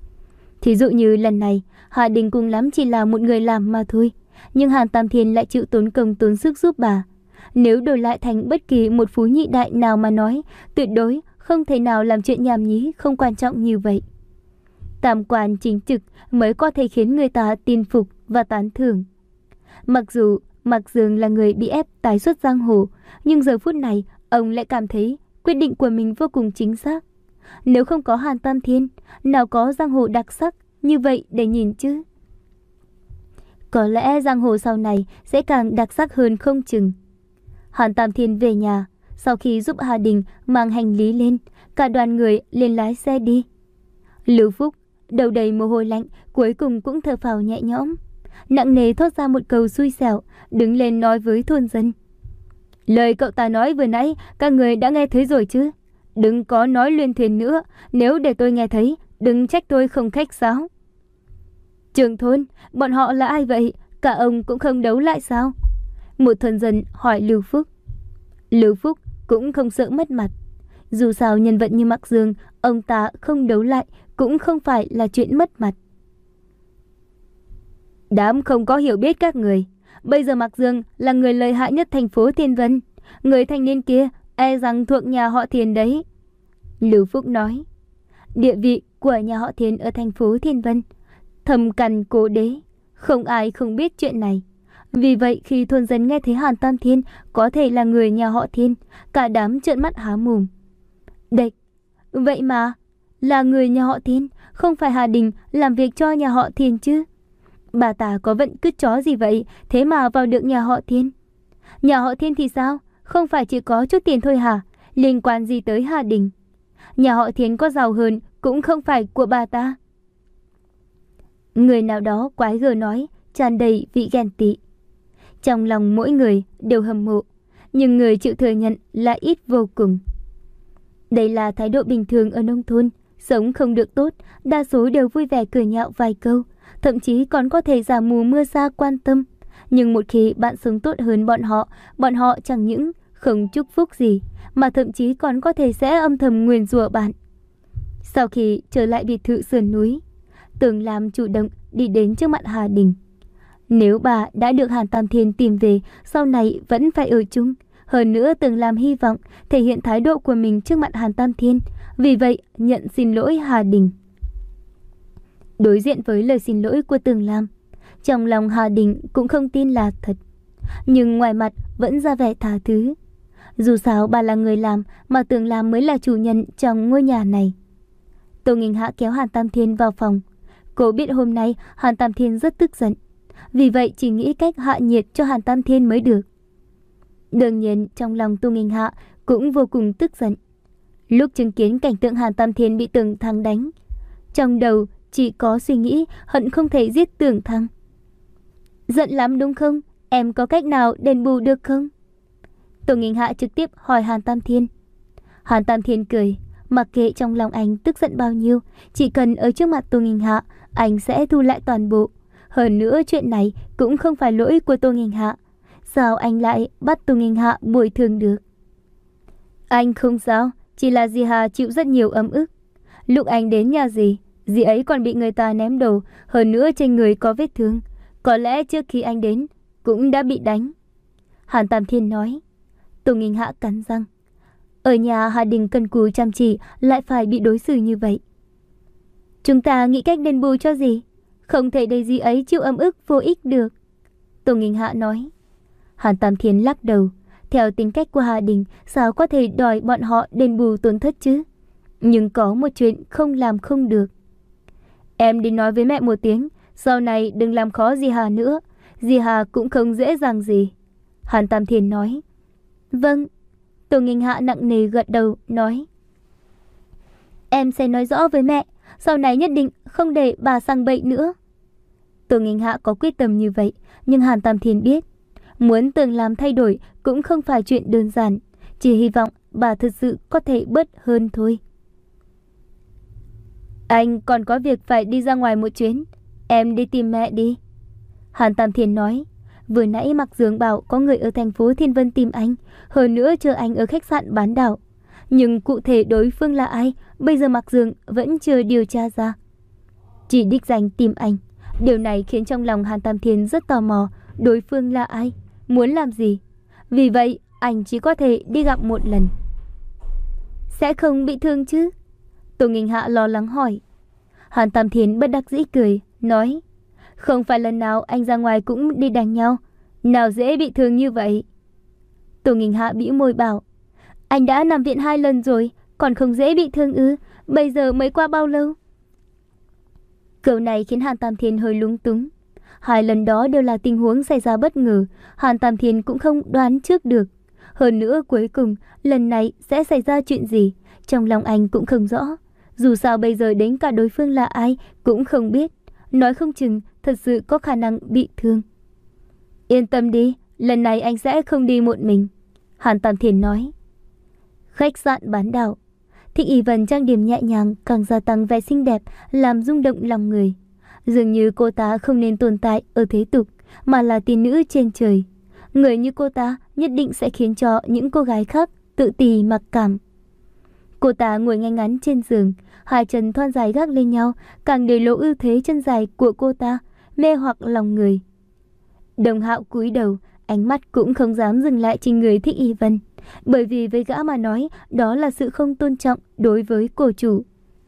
Thí dụ như lần này, Hà Đình cùng lắm chỉ là một người làm mà thôi, nhưng Hàn Tam Thiên lại chịu tốn công tốn sức giúp bà. Nếu đổi lại thành bất kỳ một phú nhị đại nào mà nói, tuyệt đối không thể nào làm chuyện nhảm nhí không quan trọng như vậy. Tam quan chính trực mới có thể khiến người ta tin phục và tán thưởng. Mặc dù Mạc Dương là người bị ép tái xuất giang hồ, nhưng giờ phút này ông lại cảm thấy quyết định của mình vô cùng chính xác. Nếu không có Hàn Tam Thiên, nào có giang hồ đặc sắc như vậy để nhìn chứ. Có lẽ giang hồ sau này sẽ càng đặc sắc hơn không chừng. Hàn Tam Thiên về nhà, sau khi giúp Hà Đình mang hành lý lên, cả đoàn người lên lái xe đi. Lưu Phúc, đầu đầy mồ hôi lạnh, cuối cùng cũng thở phào nhẹ nhõm. Nặng nề thốt ra một câu xui xẻo, đứng lên nói với thôn dân. Lời cậu ta nói vừa nãy, các người đã nghe thấy rồi chứ? Đừng có nói luyên thuyền nữa, nếu để tôi nghe thấy, đừng trách tôi không khách sáo. Trưởng thôn, bọn họ là ai vậy? Cả ông cũng không đấu lại sao? Một thôn dân hỏi Lưu Phúc. Lưu Phúc cũng không sợ mất mặt. Dù sao nhân vật như Mạc Dương, ông ta không đấu lại cũng không phải là chuyện mất mặt. Đám không có hiểu biết các người. Bây giờ Mạc Dương là người lợi hại nhất thành phố Thiên Vân. Người thanh niên kia e rằng thuộc nhà họ Thiền đấy. Lưu Phúc nói. Địa vị của nhà họ Thiền ở thành phố Thiên Vân thầm cằn cố đế, không ai không biết chuyện này. Vì vậy khi thôn dân nghe thấy Hàn Tam Thiên có thể là người nhà họ Thiên, cả đám trợn mắt há mồm. Địch, vậy mà là người nhà họ Thiên, không phải Hà Đình làm việc cho nhà họ Thiên chứ? Bà ta có vận cứt chó gì vậy, thế mà vào được nhà họ Thiên? Nhà họ Thiên thì sao? Không phải chỉ có chút tiền thôi hả? Liên quan gì tới Hà Đình? Nhà họ Thiên có giàu hơn cũng không phải của bà ta. Người nào đó quái gở nói, tràn đầy vị ghen tị. Trong lòng mỗi người đều hâm mộ, nhưng người chịu thừa nhận là ít vô cùng. Đây là thái độ bình thường ở nông thôn, sống không được tốt, đa số đều vui vẻ cười nhạo vài câu, thậm chí còn có thể giả mù mưa sa quan tâm. Nhưng một khi bạn sống tốt hơn bọn họ, bọn họ chẳng những không chúc phúc gì, mà thậm chí còn có thể sẽ âm thầm nguyền rủa bạn. Sau khi trở lại biệt thự sườn núi, Tường Lam chủ động đi đến trước mặt Hà Đình. Nếu bà đã được Hàn Tam Thiên tìm về, sau này vẫn phải ở chung. Hơn nữa Tường Lam hy vọng thể hiện thái độ của mình trước mặt Hàn Tam Thiên, vì vậy nhận xin lỗi Hà Đình. Đối diện với lời xin lỗi của Tường Lam, trong lòng Hà Đình cũng không tin là thật, nhưng ngoài mặt vẫn ra vẻ tha thứ. Dù sao bà là người làm, mà Tường Lam mới là chủ nhân trong ngôi nhà này. Tô Nghinh Hạ kéo Hàn Tam Thiên vào phòng. Cô biết hôm nay Hàn Tam Thiên rất tức giận, vì vậy chỉ nghĩ cách hạ nhiệt cho Hàn Tam Thiên mới được. Đương nhiên trong lòng Tô Nghinh Hạ cũng vô cùng tức giận. Lúc chứng kiến cảnh tượng Hàn Tam Thiên bị Tưởng Thăng đánh, trong đầu chỉ có suy nghĩ hận không thể giết Tưởng Thăng. Giận lắm đúng không? Em có cách nào đền bù được không? Tô Nghinh Hạ trực tiếp hỏi Hàn Tam Thiên. Hàn Tam Thiên cười, mặc kệ trong lòng anh tức giận bao nhiêu, chỉ cần ở trước mặt Tô Nghinh Hạ, anh sẽ thu lại toàn bộ. Hơn nữa chuyện này cũng không phải lỗi của Tô Nghinh Hạ. Sao anh lại bắt Tô Nghinh Hạ bồi thường được? Anh không sao, chỉ là dì Hà chịu rất nhiều ấm ức. Lúc anh đến nhà dì, dì ấy còn bị người ta ném đồ, hơn nữa trên người có vết thương. Có lẽ trước khi anh đến cũng đã bị đánh. Hàn Tam Thiên nói. Tô Nghinh Hạ cắn răng. Ở nhà Hà Đình cần cù chăm chỉ lại phải bị đối xử như vậy. Chúng ta nghĩ cách đền bù cho dì, không thể để dì ấy chịu ấm ức vô ích được. Tô Nghinh Hạ nói. Hàn Tam Thiên lắc đầu. Theo tính cách của Hà Đình, sao có thể đòi bọn họ đền bù tổn thất chứ? Nhưng có một chuyện không làm không được. Em đi nói với mẹ một tiếng, sau này đừng làm khó dì Hà nữa. Dì Hà cũng không dễ dàng gì. Hàn Tam Thiên nói. Vâng. Tô Nghinh Hạ nặng nề gật đầu, nói. Em sẽ nói rõ với mẹ, sau này nhất định không để bà sang bậy nữa. Tô Nghinh Hạ có quyết tâm như vậy, nhưng Hàn Tam Thiên biết, muốn Tường Lam thay đổi cũng không phải chuyện đơn giản, chỉ hy vọng bà thật sự có thể bớt hơn thôi. Anh còn có việc phải đi ra ngoài một chuyến, em đi tìm mẹ đi. Hàn Tam Thiên nói. Vừa nãy Mạc Dương bảo có người ở thành phố Thiên Vân tìm anh, hơn nữa chờ anh ở khách sạn bán đảo. Nhưng cụ thể đối phương là ai, bây giờ Mạc Dương vẫn chưa điều tra ra. chỉ đích danh tìm anh. Điều này khiến trong lòng Hàn Tam Thiên rất tò mò đối phương là ai, muốn làm gì. Vì vậy anh chỉ có thể đi gặp một lần. Sẽ không bị thương chứ? Tô Nghinh Hạ lo lắng hỏi. Hàn Tam Thiên bất đắc dĩ cười, nói: Không phải lần nào anh ra ngoài cũng đi đánh nhau, nào dễ bị thương như vậy. Tô Nghinh Hạ bĩu môi bảo: Anh đã nằm viện hai lần rồi, còn không dễ bị thương ư? Bây giờ mới qua bao lâu? Câu này khiến Hàn Tam Thiên hơi lúng túng. Hai lần đó đều là tình huống xảy ra bất ngờ, Hàn Tam Thiên cũng không đoán trước được. Hơn nữa cuối cùng lần này sẽ xảy ra chuyện gì, trong lòng anh cũng không rõ. Dù sao bây giờ đến cả đối phương là ai cũng không biết, nói không chừng thật sự có khả năng bị thương. Yên tâm đi, lần này anh sẽ không đi một mình, Hàn Tam Thiên nói. Khách sạn bán đảo. Thích Y Vân trang điểm nhẹ nhàng càng gia tăng vẻ xinh đẹp, làm rung động lòng người. Dường như cô ta không nên tồn tại ở thế tục, mà là tiên nữ trên trời. Người như cô ta nhất định sẽ khiến cho những cô gái khác tự ti mặc cảm. Cô ta ngồi ngay ngắn trên giường, hai chân thon dài gác lên nhau, càng để lộ ưu thế chân dài của cô ta, mê hoặc lòng người. Đồng Hạo cúi đầu, ánh mắt cũng không dám dừng lại trên người Thích Y Vân, bởi vì với gã mà nói, đó là sự không tôn trọng đối với cô chủ.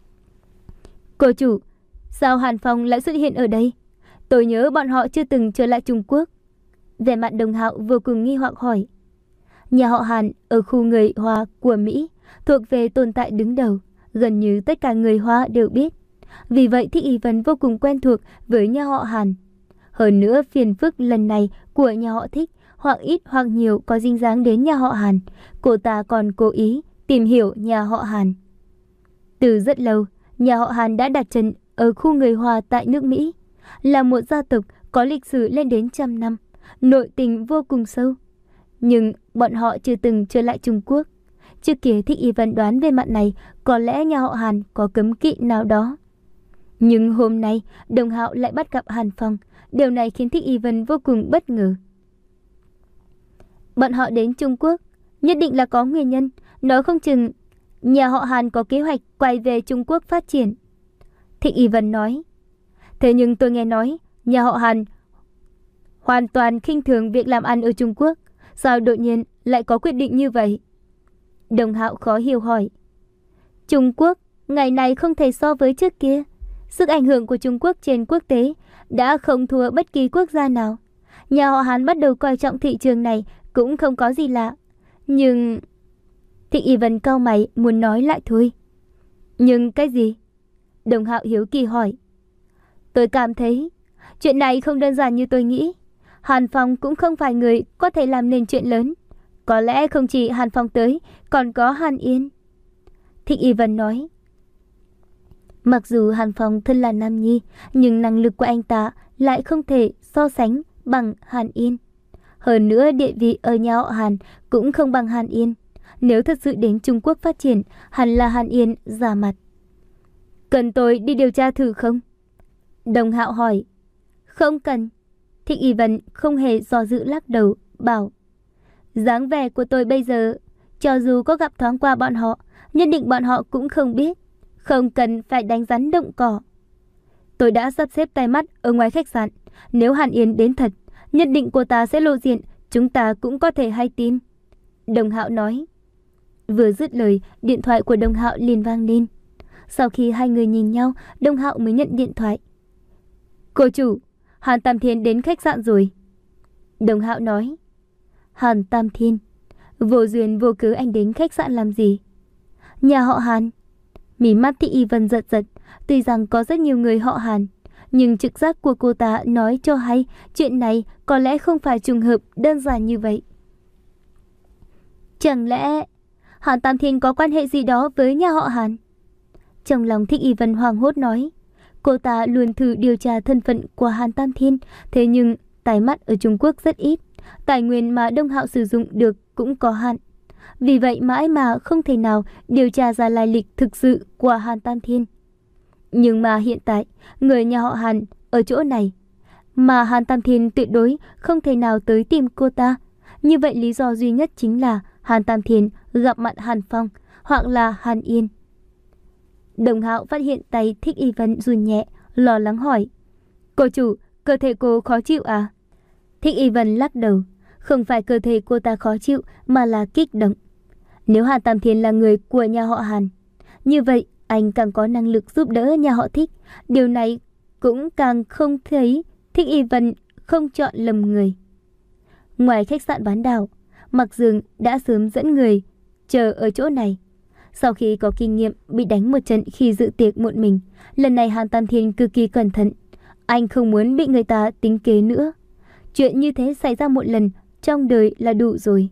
Cô chủ, sao Hàn Phong lại xuất hiện ở đây? Tôi nhớ bọn họ chưa từng trở lại Trung Quốc. Vẻ mặt Đồng Hạo vô cùng nghi hoặc hỏi. Nhà họ Hàn ở khu người Hoa của Mỹ thuộc về tồn tại đứng đầu, gần như tất cả người Hoa đều biết. Vì vậy Thích Y Vân vô cùng quen thuộc với nhà họ Hàn. Hơn nữa phiền phức lần này của nhà họ Thích hoặc ít hoặc nhiều có dính dáng đến nhà họ Hàn, cô ta còn cố ý tìm hiểu nhà họ Hàn. Từ rất lâu, nhà họ Hàn đã đặt chân ở khu người Hoa tại nước Mỹ, là một gia tộc có lịch sử lên đến trăm năm, nội tình vô cùng sâu. Nhưng bọn họ chưa từng trở lại Trung Quốc. Trước kia Thích Y Vân đoán về mặt này, có lẽ nhà họ Hàn có cấm kỵ nào đó. Nhưng hôm nay, Đồng Hạo lại bắt gặp Hàn Phong, điều này khiến Thích Y Vân vô cùng bất ngờ. Bọn họ đến Trung Quốc, nhất định là có nguyên nhân, nói không chừng nhà họ Hàn có kế hoạch quay về Trung Quốc phát triển. Thích Y Vân nói. Thế nhưng tôi nghe nói, nhà họ Hàn hoàn toàn khinh thường việc làm ăn ở Trung Quốc, sao đột nhiên lại có quyết định như vậy? Đồng Hạo khó hiểu hỏi. Trung Quốc ngày này không thể so với trước kia. Sức ảnh hưởng của Trung Quốc trên quốc tế đã không thua bất kỳ quốc gia nào. Nhà họ Hàn bắt đầu coi trọng thị trường này cũng không có gì lạ. Nhưng... Thích Y Vân cau mày muốn nói lại thôi. Nhưng cái gì? Đồng Hạo hiếu kỳ hỏi. Tôi cảm thấy chuyện này không đơn giản như tôi nghĩ. Hàn Phong cũng không phải người có thể làm nên chuyện lớn. Có lẽ không chỉ Hàn Phong tới, còn có Hàn Yên. Thích Y Vân nói. Mặc dù Hàn Phong thân là nam nhi, nhưng năng lực của anh ta lại không thể so sánh bằng Hàn Yên. Hơn nữa địa vị ở nhà họ Hàn cũng không bằng Hàn Yên. Nếu thật sự đến Trung Quốc phát triển, hẳn là Hàn Yên ra mặt. Cần tôi đi điều tra thử không? Đồng Hạo hỏi. Không cần. Thích Y Vân không hề do dự lắc đầu, bảo. Dáng vẻ của tôi bây giờ, cho dù có gặp thoáng qua bọn họ, nhất định bọn họ cũng không biết. Không cần phải đánh rắn động cỏ. Tôi đã sắp xếp tay mắt ở ngoài khách sạn. Nếu Hàn Yên đến thật, nhất định cô ta sẽ lộ diện, chúng ta cũng có thể hay tin. Đồng Hạo nói. Vừa dứt lời, điện thoại của Đồng Hạo liền vang lên. Sau khi hai người nhìn nhau, Đồng Hạo mới nhận điện thoại. Cô chủ, Hàn Tam Thiên đến khách sạn rồi. Đồng Hạo nói. Hàn Tam Thiên, vô duyên vô cớ anh đến khách sạn làm gì? Nhà họ Hàn. Mí mắt Thích Y Vân giật giật. Tuy rằng có rất nhiều người họ Hàn, nhưng trực giác của cô ta nói cho hay chuyện này có lẽ không phải trùng hợp đơn giản như vậy. Chẳng lẽ Hàn Tam Thiên có quan hệ gì đó với nhà họ Hàn? Trong lòng Thích Y Vân hoảng hốt nói. Cô ta luôn thử điều tra thân phận của Hàn Tam Thiên, thế nhưng tài mắt ở Trung Quốc rất ít, tài nguyên mà Đông Hạo sử dụng được cũng có hạn. Vì vậy mãi mà không thể nào điều tra ra lai lịch thực sự của Hàn Tam Thiên. Nhưng mà hiện tại, người nhà họ Hàn ở chỗ này, mà Hàn Tam Thiên tuyệt đối không thể nào tới tìm cô ta. Như vậy lý do duy nhất chính là Hàn Tam Thiên gặp mặt Hàn Phong hoặc là Hàn Yên. Đồng Hạo phát hiện tay Thích Y Vân run nhẹ, lo lắng hỏi. Cô chủ, cơ thể cô khó chịu à? Thích Y Vân lắc đầu. Không phải cơ thể cô ta khó chịu mà là kích động. Nếu Hàn Tam Thiên là người của nhà họ Hàn, như vậy anh càng có năng lực giúp đỡ nhà họ Thích. Điều này cũng càng không thấy Thích Y Vân không chọn lầm người. Ngoài khách sạn bán đảo, Mạc Dương đã sớm dẫn người chờ ở chỗ này. Sau khi có kinh nghiệm bị đánh một trận khi dự tiệc một mình, lần này Hàn Tam Thiên cực kỳ cẩn thận. Anh không muốn bị người ta tính kế nữa. Chuyện như thế xảy ra một lần trong đời là đủ rồi.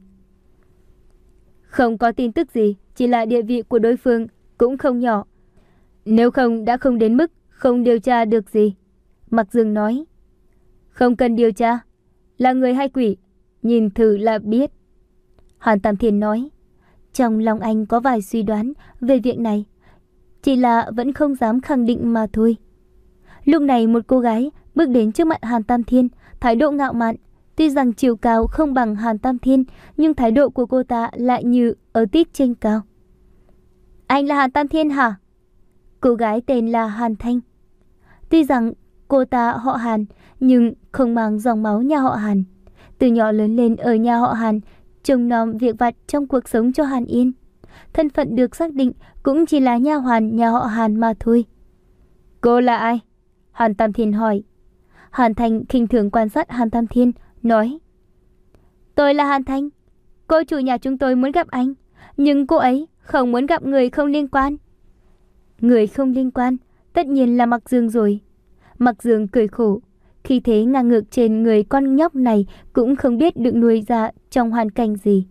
Không có tin tức gì, chỉ là địa vị của đối phương cũng không nhỏ. Nếu không đã không đến mức không điều tra được gì. Mạc Dương nói. Không cần điều tra. Là người hay quỷ, nhìn thử là biết. Hàn Tam Thiên nói. Trong lòng anh có vài suy đoán về việc này, chỉ là vẫn không dám khẳng định mà thôi. Lúc này một cô gái bước đến trước mặt Hàn Tam Thiên, thái độ ngạo mạn. Tuy rằng chiều cao không bằng Hàn Tam Thiên, nhưng thái độ của cô ta lại như ở tít trên cao. Anh là Hàn Tam Thiên hả? Cô gái tên là Hàn Thanh. Tuy rằng cô ta họ Hàn, nhưng không mang dòng máu nhà họ Hàn. Từ nhỏ lớn lên ở nhà họ Hàn, trông nom việc vặt trong cuộc sống cho Hàn Yên. Thân phận được xác định cũng chỉ là nha hoàn nhà họ Hàn mà thôi. Cô là ai? Hàn Tam Thiên hỏi. Hàn Thanh khinh thường quan sát Hàn Tam Thiên, nói. Tôi là Hàn Thanh. Cô chủ nhà chúng tôi muốn gặp anh, nhưng cô ấy không muốn gặp người không liên quan. Người không liên quan, tất nhiên là Mạc Dương rồi. Mạc Dương cười khổ. Khi thế ngang ngược trên người con nhóc này cũng không biết được nuôi ra trong hoàn cảnh gì.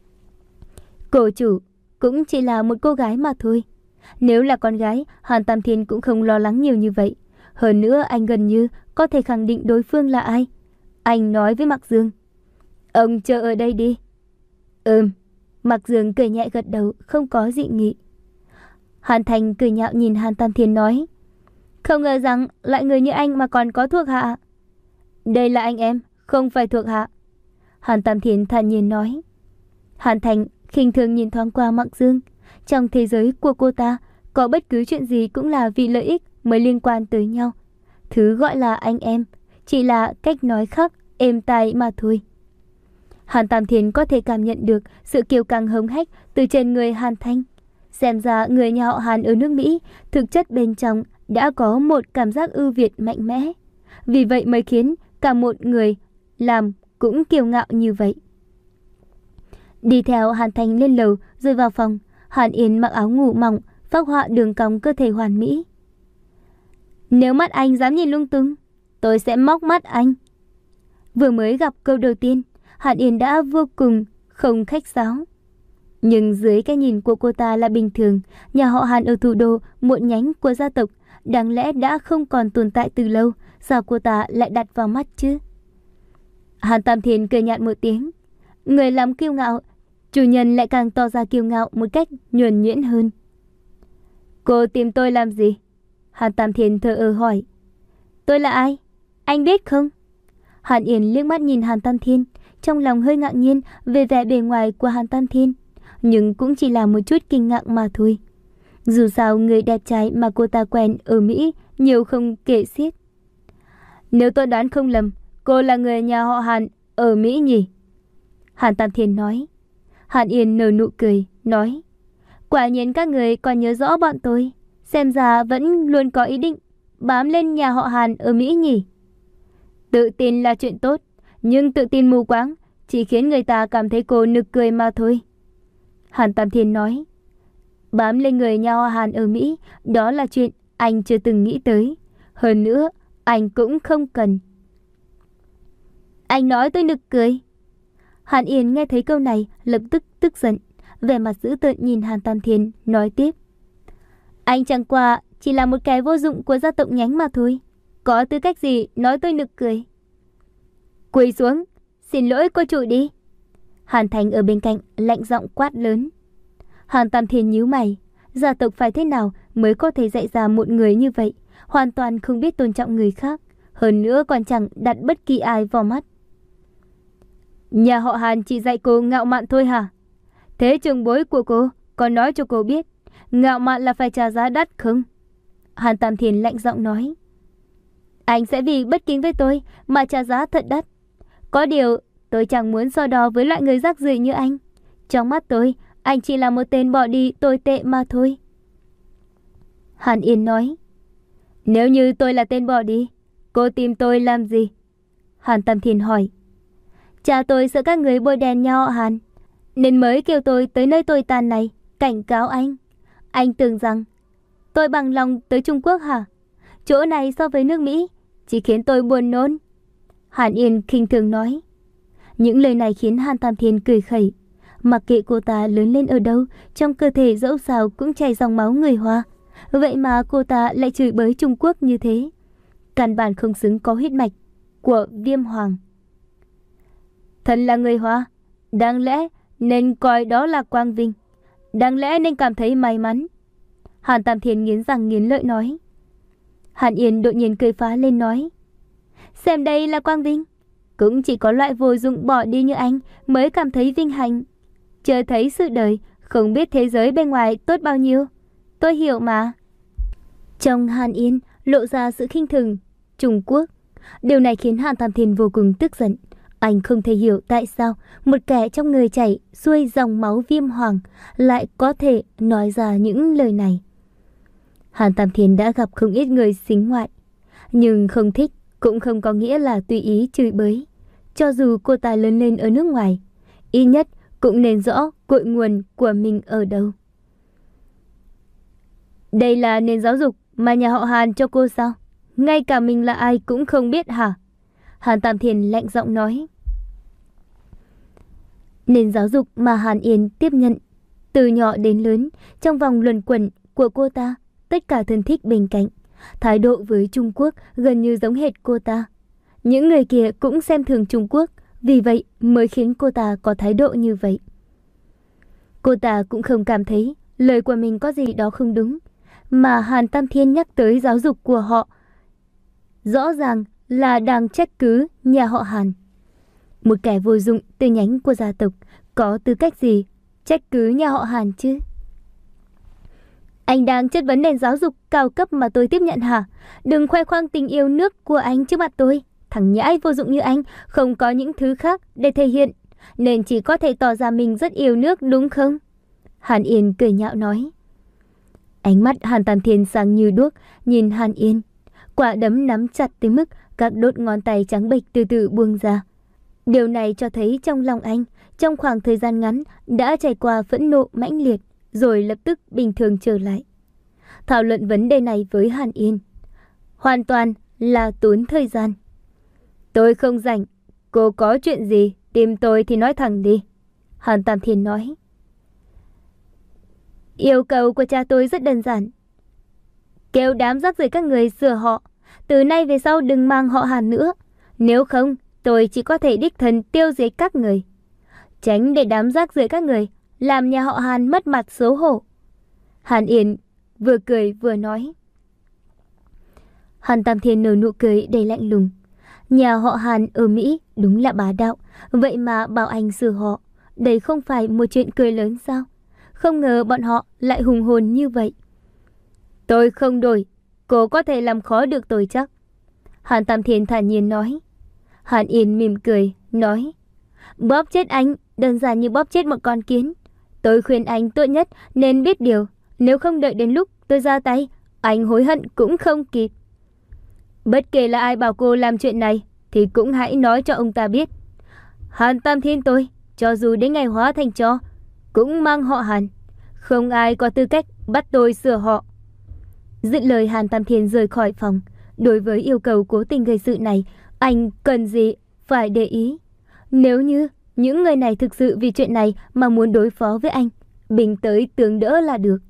Cô chủ cũng chỉ là một cô gái mà thôi. Nếu là con gái, Hàn Tam Thiên cũng không lo lắng nhiều như vậy. Hơn nữa anh gần như có thể khẳng định đối phương là ai. Anh nói với Mạc Dương. Ông chờ ở đây đi. Ừm. Mạc Dương cười nhẹ gật đầu, không có dị nghị. Hàn Thành cười nhạo nhìn Hàn Tam Thiên nói. Không ngờ rằng loại người như anh mà còn có thuộc hạ. Đây là anh em, không phải thuộc hạ. Hàn Tam Thiên thản nhiên nói. Hàn Thành khinh thường nhìn thoáng qua Mạc Dương. Trong thế giới của cô ta, có bất cứ chuyện gì cũng là vì lợi ích mới liên quan tới nhau. Thứ gọi là anh em chỉ là cách nói khác, êm tai mà thôi. Hàn Tam Thiên có thể cảm nhận được sự kiêu căng hống hách từ trên người Hàn Thanh. Xem ra người nhà họ Hàn ở nước Mỹ thực chất bên trong đã có một cảm giác ưu việt mạnh mẽ. Vì vậy mới khiến cả một người làm cũng kiêu ngạo như vậy. Đi theo Hàn Thanh lên lầu rồi vào phòng. Hàn Yên mặc áo ngủ mỏng, phác họa đường cong cơ thể hoàn mỹ. Nếu mắt anh dám nhìn lung tung, tôi sẽ móc mắt anh. Vừa mới gặp câu đầu tiên, Hàn Yên đã vô cùng không khách sáo. Nhưng dưới cái nhìn của cô ta là bình thường. Nhà họ Hàn ở thủ đô, một nhánh của gia tộc, đáng lẽ đã không còn tồn tại từ lâu. Sao cô ta lại đặt vào mắt chứ? Hàn Tam Thiên cười nhạt một tiếng. Người làm kiêu ngạo, chủ nhân lại càng tỏ ra kiêu ngạo một cách nhuần nhuyễn hơn. Cô tìm tôi làm gì? Hàn Tam Thiên thờ ơ hỏi. Tôi là ai? Anh biết không? Hàn Yên liếc mắt nhìn Hàn Tam Thiên, trong lòng hơi ngạc nhiên về vẻ bề ngoài của Hàn Tam Thiên, nhưng cũng chỉ là một chút kinh ngạc mà thôi. Dù sao người đẹp trai mà cô ta quen ở Mỹ nhiều không kể xiết. Nếu tôi đoán không lầm, cô là người nhà họ Hàn ở Mỹ nhỉ? Hàn Tam Thiên nói. Hàn Yên nở nụ cười, nói. Quả nhiên các người còn nhớ rõ bọn tôi. Xem ra vẫn luôn có ý định bám lên nhà họ Hàn ở Mỹ nhỉ? Tự tin là chuyện tốt, nhưng tự tin mù quáng chỉ khiến người ta cảm thấy cô nực cười mà thôi. Hàn Tam Thiên nói. Bám lên người nhà họ Hàn ở Mỹ, đó là chuyện anh chưa từng nghĩ tới. Hơn nữa, anh cũng không cần. Anh nói tôi nực cười. Hàn Yên nghe thấy câu này lập tức tức giận, vẻ mặt dữ tợn nhìn Hàn Tam Thiên, nói tiếp. Anh chẳng qua chỉ là một kẻ vô dụng của gia tộc nhánh mà thôi. Có tư cách gì nói tôi nực cười? Quỳ xuống, xin lỗi cô chủ đi. Hàn Thành ở bên cạnh lạnh giọng quát lớn. Hàn Tam Thiên nhíu mày. Gia tộc phải thế nào mới có thể dạy ra một người như vậy, hoàn toàn không biết tôn trọng người khác, hơn nữa còn chẳng đặt bất kỳ ai vào mắt. Nhà họ Hàn chỉ dạy cô ngạo mạn thôi hả? Thế trưởng bối của cô có nói cho cô biết ngạo mạn là phải trả giá đắt không? Hàn Tam Thiên lạnh giọng nói. Anh sẽ vì bất kính với tôi mà trả giá thật đắt. Có điều, tôi chẳng muốn so đo với loại người rác rưởi như anh. Trong mắt tôi, anh chỉ là một tên bỏ đi tồi tệ mà thôi. Hàn Yên nói. Nếu như tôi là tên bỏ đi, cô tìm tôi làm gì? Hàn Tam Thiên hỏi. Cha tôi sợ các người bôi đen nhà họ Hàn, nên mới kêu tôi tới nơi tồi tàn này, cảnh cáo anh. Anh tưởng rằng tôi bằng lòng tới Trung Quốc hả? Chỗ này so với nước Mỹ chỉ khiến tôi buồn nôn. Hàn Yên khinh thường nói. Những lời này khiến Hàn Tam Thiên cười khẩy. Mặc kệ cô ta lớn lên ở đâu, trong cơ thể dẫu sao cũng chảy dòng máu người Hoa. Vậy mà cô ta lại chửi bới Trung Quốc như thế. Căn bản không xứng có huyết mạch của Viêm Hoàng. Thân là người Hoa, đáng lẽ nên coi đó là quang vinh, đáng lẽ nên cảm thấy may mắn. Hàn Tam Thiên nghiến răng nghiến lợi nói. Hàn Yên đột nhiên cười phá lên nói. Xem đây là quang vinh, cũng chỉ có loại vô dụng bỏ đi như anh mới cảm thấy vinh hạnh. Chưa thấy sự đời, không biết thế giới bên ngoài tốt bao nhiêu. Tôi hiểu mà. Trong Hàn Yên lộ ra sự khinh thường Trung Quốc. Điều này khiến Hàn Tam Thiên vô cùng tức giận. Anh không thể hiểu tại sao một kẻ trong người chảy xuôi dòng máu Viêm Hoàng lại có thể nói ra những lời này. Hàn Tam Thiên đã gặp không ít người sính ngoại, nhưng không thích cũng không có nghĩa là tùy ý chửi bới. Cho dù cô ta lớn lên ở nước ngoài, ít nhất cũng nên rõ cội nguồn của mình ở đâu. Đây là nền giáo dục mà nhà họ Hàn cho cô sao? Ngay cả mình là ai cũng không biết hả? Hàn Tam Thiên lạnh giọng nói. Nền giáo dục mà Hàn Yên tiếp nhận từ nhỏ đến lớn, trong vòng luẩn quẩn của cô ta, tất cả thân thích bên cạnh, thái độ với Trung Quốc gần như giống hệt cô ta. Những người kia cũng xem thường Trung Quốc, vì vậy mới khiến cô ta có thái độ như vậy. Cô ta cũng không cảm thấy lời của mình có gì đó không đúng, mà Hàn Tam Thiên nhắc tới giáo dục của họ rõ ràng là đang trách cứ nhà họ Hàn. Một kẻ vô dụng từ nhánh của gia tộc có tư cách gì trách cứ nhà họ Hàn chứ? Anh đang chất vấn nền giáo dục cao cấp mà tôi tiếp nhận hả? Đừng khoe khoang tình yêu nước của anh trước mặt tôi. Thằng nhãi vô dụng như anh không có những thứ khác để thể hiện, nên chỉ có thể tỏ ra mình rất yêu nước đúng không? Hàn Yên cười nhạo nói. Ánh mắt Hàn Tam Thiên sáng như đuốc nhìn Hàn Yên. Quả đấm nắm chặt tới mức các đốt ngón tay trắng bệch từ từ buông ra. Điều này cho thấy trong lòng anh, trong khoảng thời gian ngắn đã trải qua phẫn nộ mãnh liệt, rồi lập tức bình thường trở lại. Thảo luận vấn đề này với Hàn Yên hoàn toàn là tốn thời gian. Tôi không rảnh, cô có chuyện gì tìm tôi thì nói thẳng đi, Hàn Tam Thiên nói. Yêu cầu của cha tôi rất đơn giản. Kêu đám rác rưởi các người sửa họ, từ nay về sau đừng mang họ Hàn nữa. Nếu không, tôi chỉ có thể đích thân tiêu diệt các người. Tránh để đám rác rưởi các người làm nhà họ Hàn mất mặt xấu hổ. Hàn Yên vừa cười vừa nói. Hàn Tam Thiên nở nụ cười đầy lạnh lùng. Nhà họ Hàn ở Mỹ đúng là bá đạo, vậy mà bảo anh sửa họ, đây không phải một chuyện cười lớn sao? Không ngờ bọn họ lại hùng hồn như vậy. Tôi không đổi, cô có thể làm khó được tôi chắc, Hàn Tam Thiên thản nhiên nói. Hàn Yên mỉm cười, nói. Bóp chết anh, đơn giản như bóp chết một con kiến. Tôi khuyên anh tốt nhất nên biết điều, nếu không đợi đến lúc tôi ra tay, anh hối hận cũng không kịp. Bất kể là ai bảo cô làm chuyện này, thì cũng hãy nói cho ông ta biết. Hàn Tam Thiên tôi, cho dù đến ngày hóa thành tro, cũng mang họ Hàn. Không ai có tư cách bắt tôi sửa họ. Dứt lời, Hàn Tam Thiên rời khỏi phòng. Đối với yêu cầu cố tình gây sự này, anh cần gì phải để ý. Nếu như những người này thực sự vì chuyện này mà muốn đối phó với anh, bình tới tướng đỡ là được.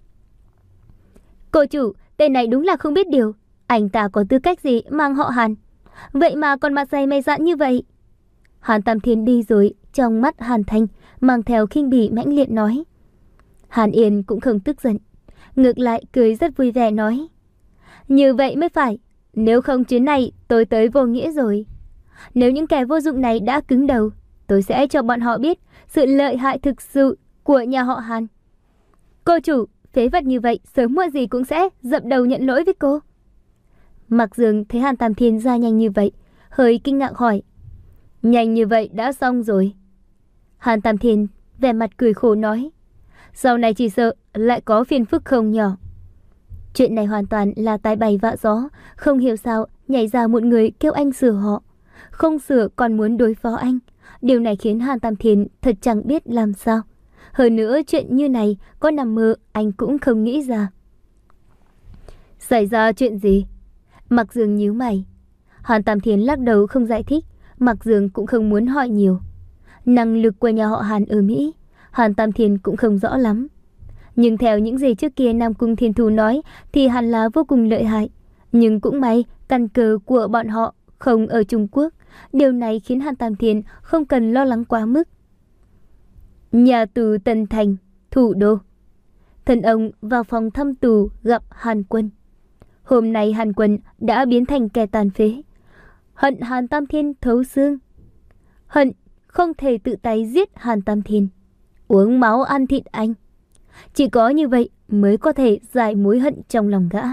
Cô chủ, tên này đúng là không biết điều. Anh ta có tư cách gì mang họ Hàn? Vậy mà còn mặt dày mày dạn như vậy. Hàn Tam Thiên đi rồi, trong mắt Hàn Thanh mang theo khinh bỉ mãnh liệt nói. Hàn Yên cũng không tức giận, ngược lại cười rất vui vẻ nói. Như vậy mới phải, nếu không chuyến này tôi tới vô nghĩa rồi. Nếu những kẻ vô dụng này đã cứng đầu, tôi sẽ cho bọn họ biết sự lợi hại thực sự của nhà họ Hàn. Cô chủ, phế vật như vậy sớm muộn gì cũng sẽ dập đầu nhận lỗi với cô. Mạc Dương thấy Hàn Tam Thiên ra nhanh như vậy, hơi kinh ngạc hỏi. Nhanh như vậy đã xong rồi? Hàn Tam Thiên vẻ mặt cười khổ nói. Sau này chỉ sợ lại có phiền phức không nhỏ. Chuyện này hoàn toàn là tai bay vạ gió, không hiểu sao nhảy ra một người kêu anh sửa họ. Không sửa còn muốn đối phó anh. Điều này khiến Hàn Tam Thiên thật chẳng biết làm sao. Hơn nữa chuyện như này có nằm mơ anh cũng không nghĩ ra. Xảy ra chuyện gì? Mạc Dương nhíu mày. Hàn Tam Thiên lắc đầu không giải thích. Mạc Dương cũng không muốn hỏi nhiều. Năng lực của nhà họ Hàn ở Mỹ, Hàn Tam Thiên cũng không rõ lắm. Nhưng theo những gì trước kia Nam Cung Thiên Thu nói thì hẳn là vô cùng lợi hại. Nhưng cũng may căn cơ của bọn họ không ở Trung Quốc. Điều này khiến Hàn Tam Thiên không cần lo lắng quá mức. Nhà tù Tân Thành, thủ đô. Thần ông vào phòng thăm tù gặp Hàn Quân. Hôm nay Hàn Quân đã biến thành kẻ tàn phế. Hận Hàn Tam Thiên thấu xương. Hận không thể tự tay giết Hàn Tam Thiên, uống máu ăn thịt anh. Chỉ có như vậy mới có thể giải mối hận trong lòng gã.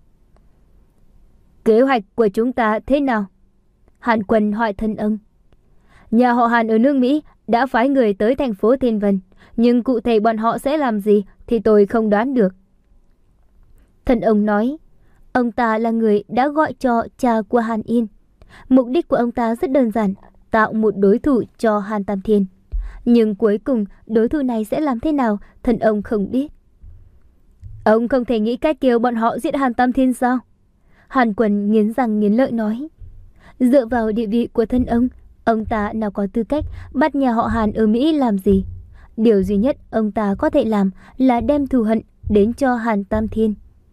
Kế hoạch của chúng ta thế nào? Hàn Quân hỏi thân ông. Nhà họ Hàn ở nước Mỹ đã phái người tới thành phố Thiên Vân, nhưng cụ thể bọn họ sẽ làm gì thì tôi không đoán được. Thân ông nói, ông ta là người đã gọi cho cha của Hàn Yên. Mục đích của ông ta rất đơn giản, tạo một đối thủ cho Hàn Tam Thiên. Nhưng cuối cùng đối thủ này sẽ làm thế nào, thân ông không biết. Ông không thể nghĩ cách kêu bọn họ giết Hàn Tam Thiên sao? Hàn Quân nghiến răng nghiến lợi nói. Dựa vào địa vị của thân ông, ông ta nào có tư cách bắt nhà họ Hàn ở Mỹ làm gì. Điều duy nhất ông ta có thể làm là đem thù hận đến cho Hàn Tam Thiên.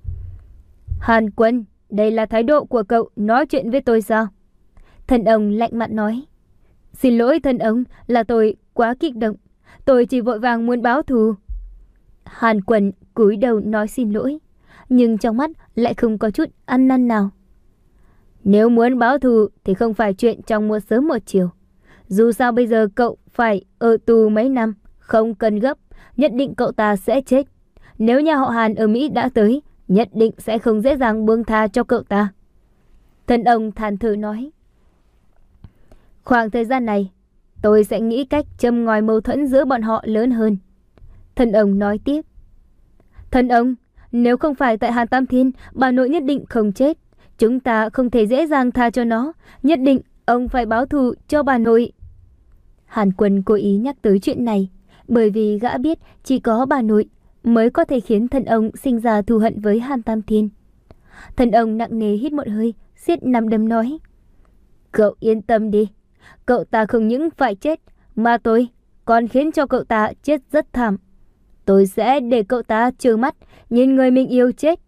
Hàn Quân, đây là thái độ của cậu nói chuyện với tôi sao? Thân ông lạnh mặt nói. Xin lỗi thân ông, là tôi quá kích động. Tôi chỉ vội vàng muốn báo thù. Hàn Quân cúi đầu nói xin lỗi, nhưng trong mắt lại không có chút ăn năn nào. Nếu muốn báo thù thì không phải chuyện trong một sớm một chiều. Dù sao bây giờ cậu phải ở tù mấy năm, không cần gấp, nhất định cậu ta sẽ chết. Nếu nhà họ Hàn ở Mỹ đã tới, nhất định sẽ không dễ dàng buông tha cho cậu ta. Thân ông thản thở nói. Khoảng thời gian này, tôi sẽ nghĩ cách châm ngòi mâu thuẫn giữa bọn họ lớn hơn. Thân ông nói tiếp. Thân ông, nếu không phải tại Hàn Tam Thiên, bà nội nhất định không chết. Chúng ta không thể dễ dàng tha cho nó. Nhất định ông phải báo thù cho bà nội. Hàn Quân cố ý nhắc tới chuyện này, bởi vì gã biết chỉ có bà nội mới có thể khiến thân ông sinh ra thù hận với Hàn Tam Thiên. Thân ông nặng nề hít một hơi, siết nắm đấm nói. Cậu yên tâm đi. Cậu ta không những phải chết, mà tôi còn khiến cho cậu ta chết rất thảm. Tôi sẽ để cậu ta trơ mắt nhìn người mình yêu chết.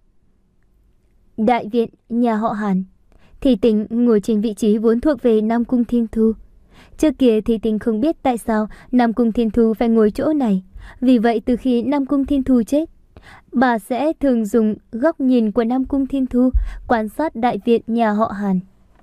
Đại viện nhà họ Hàn. Thì Tình ngồi trên vị trí vốn thuộc về Nam Cung Thiên Thu. Trước kia Thì Tình không biết tại sao Nam Cung Thiên Thu phải ngồi chỗ này. Vì vậy từ khi Nam Cung Thiên Thu chết, bà sẽ thường dùng góc nhìn của Nam Cung Thiên Thu quan sát đại viện nhà họ Hàn.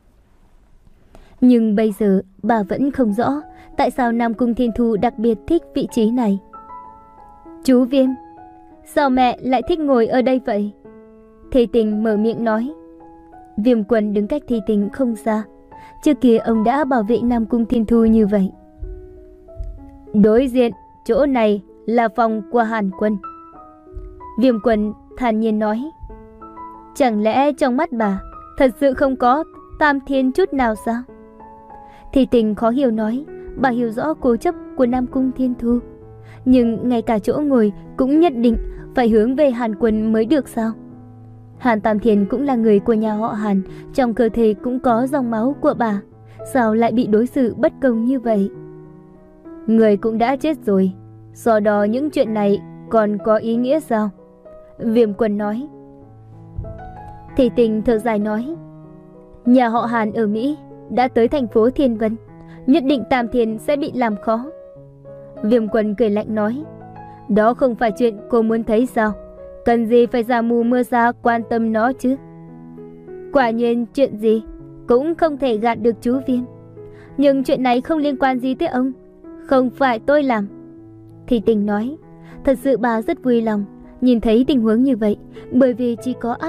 Nhưng bây giờ bà vẫn không rõ tại sao Nam Cung Thiên Thu đặc biệt thích vị trí này. Chú Viêm, sao mẹ lại thích ngồi ở đây vậy? Thì Tình mở miệng nói. Viêm Quân đứng cách Thì Tình không xa. Trước kia ông đã bảo vệ Nam Cung Thiên Thu như vậy. Đối diện, chỗ này là phòng của Hàn Quân. Viêm Quân thản nhiên nói. Chẳng lẽ trong mắt bà thật sự không có Tam Thiên chút nào sao? Thì Tình khó hiểu nói. Bà hiểu rõ cố chấp của Nam Cung Thiên Thu, nhưng ngay cả chỗ ngồi cũng nhất định phải hướng về Hàn Quân mới được sao? Hàn Tam Thiên cũng là người của nhà họ Hàn, trong cơ thể cũng có dòng máu của bà, sao lại bị đối xử bất công như vậy? Người cũng đã chết rồi, do đó những chuyện này còn có ý nghĩa sao? Viêm Quân nói. Thì Tình thở dài nói. Nhà họ Hàn ở Mỹ đã tới thành phố Thiên Vân, nhất định Tam Thiên sẽ bị làm khó. Viêm Quân cười lạnh nói. Đó không phải chuyện cô muốn thấy sao? Cần gì phải giả mù mưa xa quan tâm nó chứ? Quả nhiên chuyện gì cũng không thể gạt được chú Viêm. Nhưng chuyện này không liên quan gì tới ông, không phải tôi làm. Thì Tình nói. Thật sự bà rất vui lòng nhìn thấy tình huống như vậy, bởi vì chỉ có áp lực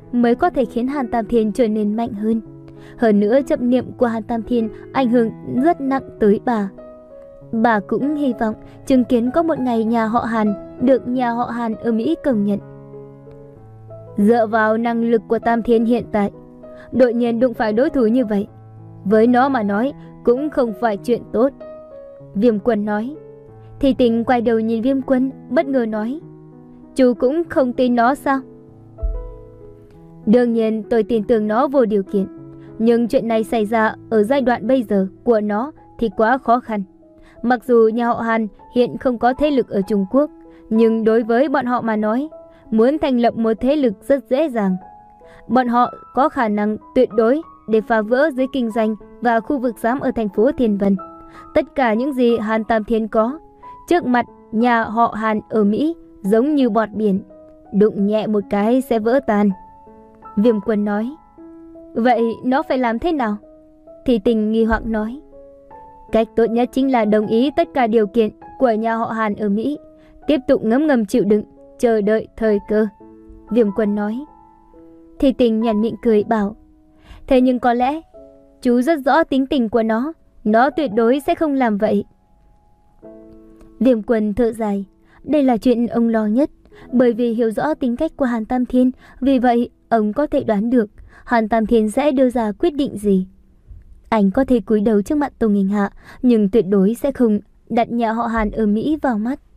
mới có thể khiến Hàn Tam Thiên trở nên mạnh hơn. Hơn nữa chấp niệm của Hàn Tam Thiên ảnh hưởng rất nặng tới bà. Bà cũng hy vọng chứng kiến có một ngày nhà họ Hàn được nhà họ Hàn ở Mỹ công nhận. Dựa vào năng lực của Tam Thiên hiện tại, đột nhiên đụng phải đối thủ như vậy, với nó mà nói cũng không phải chuyện tốt. Viêm Quân nói. Thì Tình quay đầu nhìn Viêm Quân, bất ngờ nói, chú cũng không tin nó sao? Đương nhiên tôi tin tưởng nó vô điều kiện, nhưng chuyện này xảy ra ở giai đoạn bây giờ của nó thì quá khó khăn. Mặc dù nhà họ Hàn hiện không có thế lực ở Trung Quốc, nhưng đối với bọn họ mà nói, muốn thành lập một thế lực rất dễ dàng. Bọn họ có khả năng tuyệt đối để phá vỡ giới kinh doanh và khu vực giám ở thành phố Thiên Vân. Tất cả những gì Hàn Tam Thiên có, trước mặt nhà họ Hàn ở Mỹ giống như bọt biển, đụng nhẹ một cái sẽ vỡ tan. Viêm Quân nói. Vậy nó phải làm thế nào? Thì Tình nghi hoặc nói. Cách tốt nhất chính là đồng ý tất cả điều kiện của nhà họ Hàn ở Mỹ, tiếp tục ngấm ngầm chịu đựng, chờ đợi thời cơ. Viêm Quân nói. Thì Tình nhàn miệng cười bảo, thế nhưng có lẽ chú rất rõ tính tình của nó, nó tuyệt đối sẽ không làm vậy. Viêm Quân thở dài, đây là chuyện ông lo nhất, bởi vì hiểu rõ tính cách của Hàn Tam Thiên, vì vậy ông có thể đoán được Hàn Tam Thiên sẽ đưa ra quyết định gì. Anh có thể cúi đầu trước mặt Tô Nghinh Hạ, nhưng tuyệt đối sẽ không đặt nhà họ Hàn ở Mỹ vào mắt.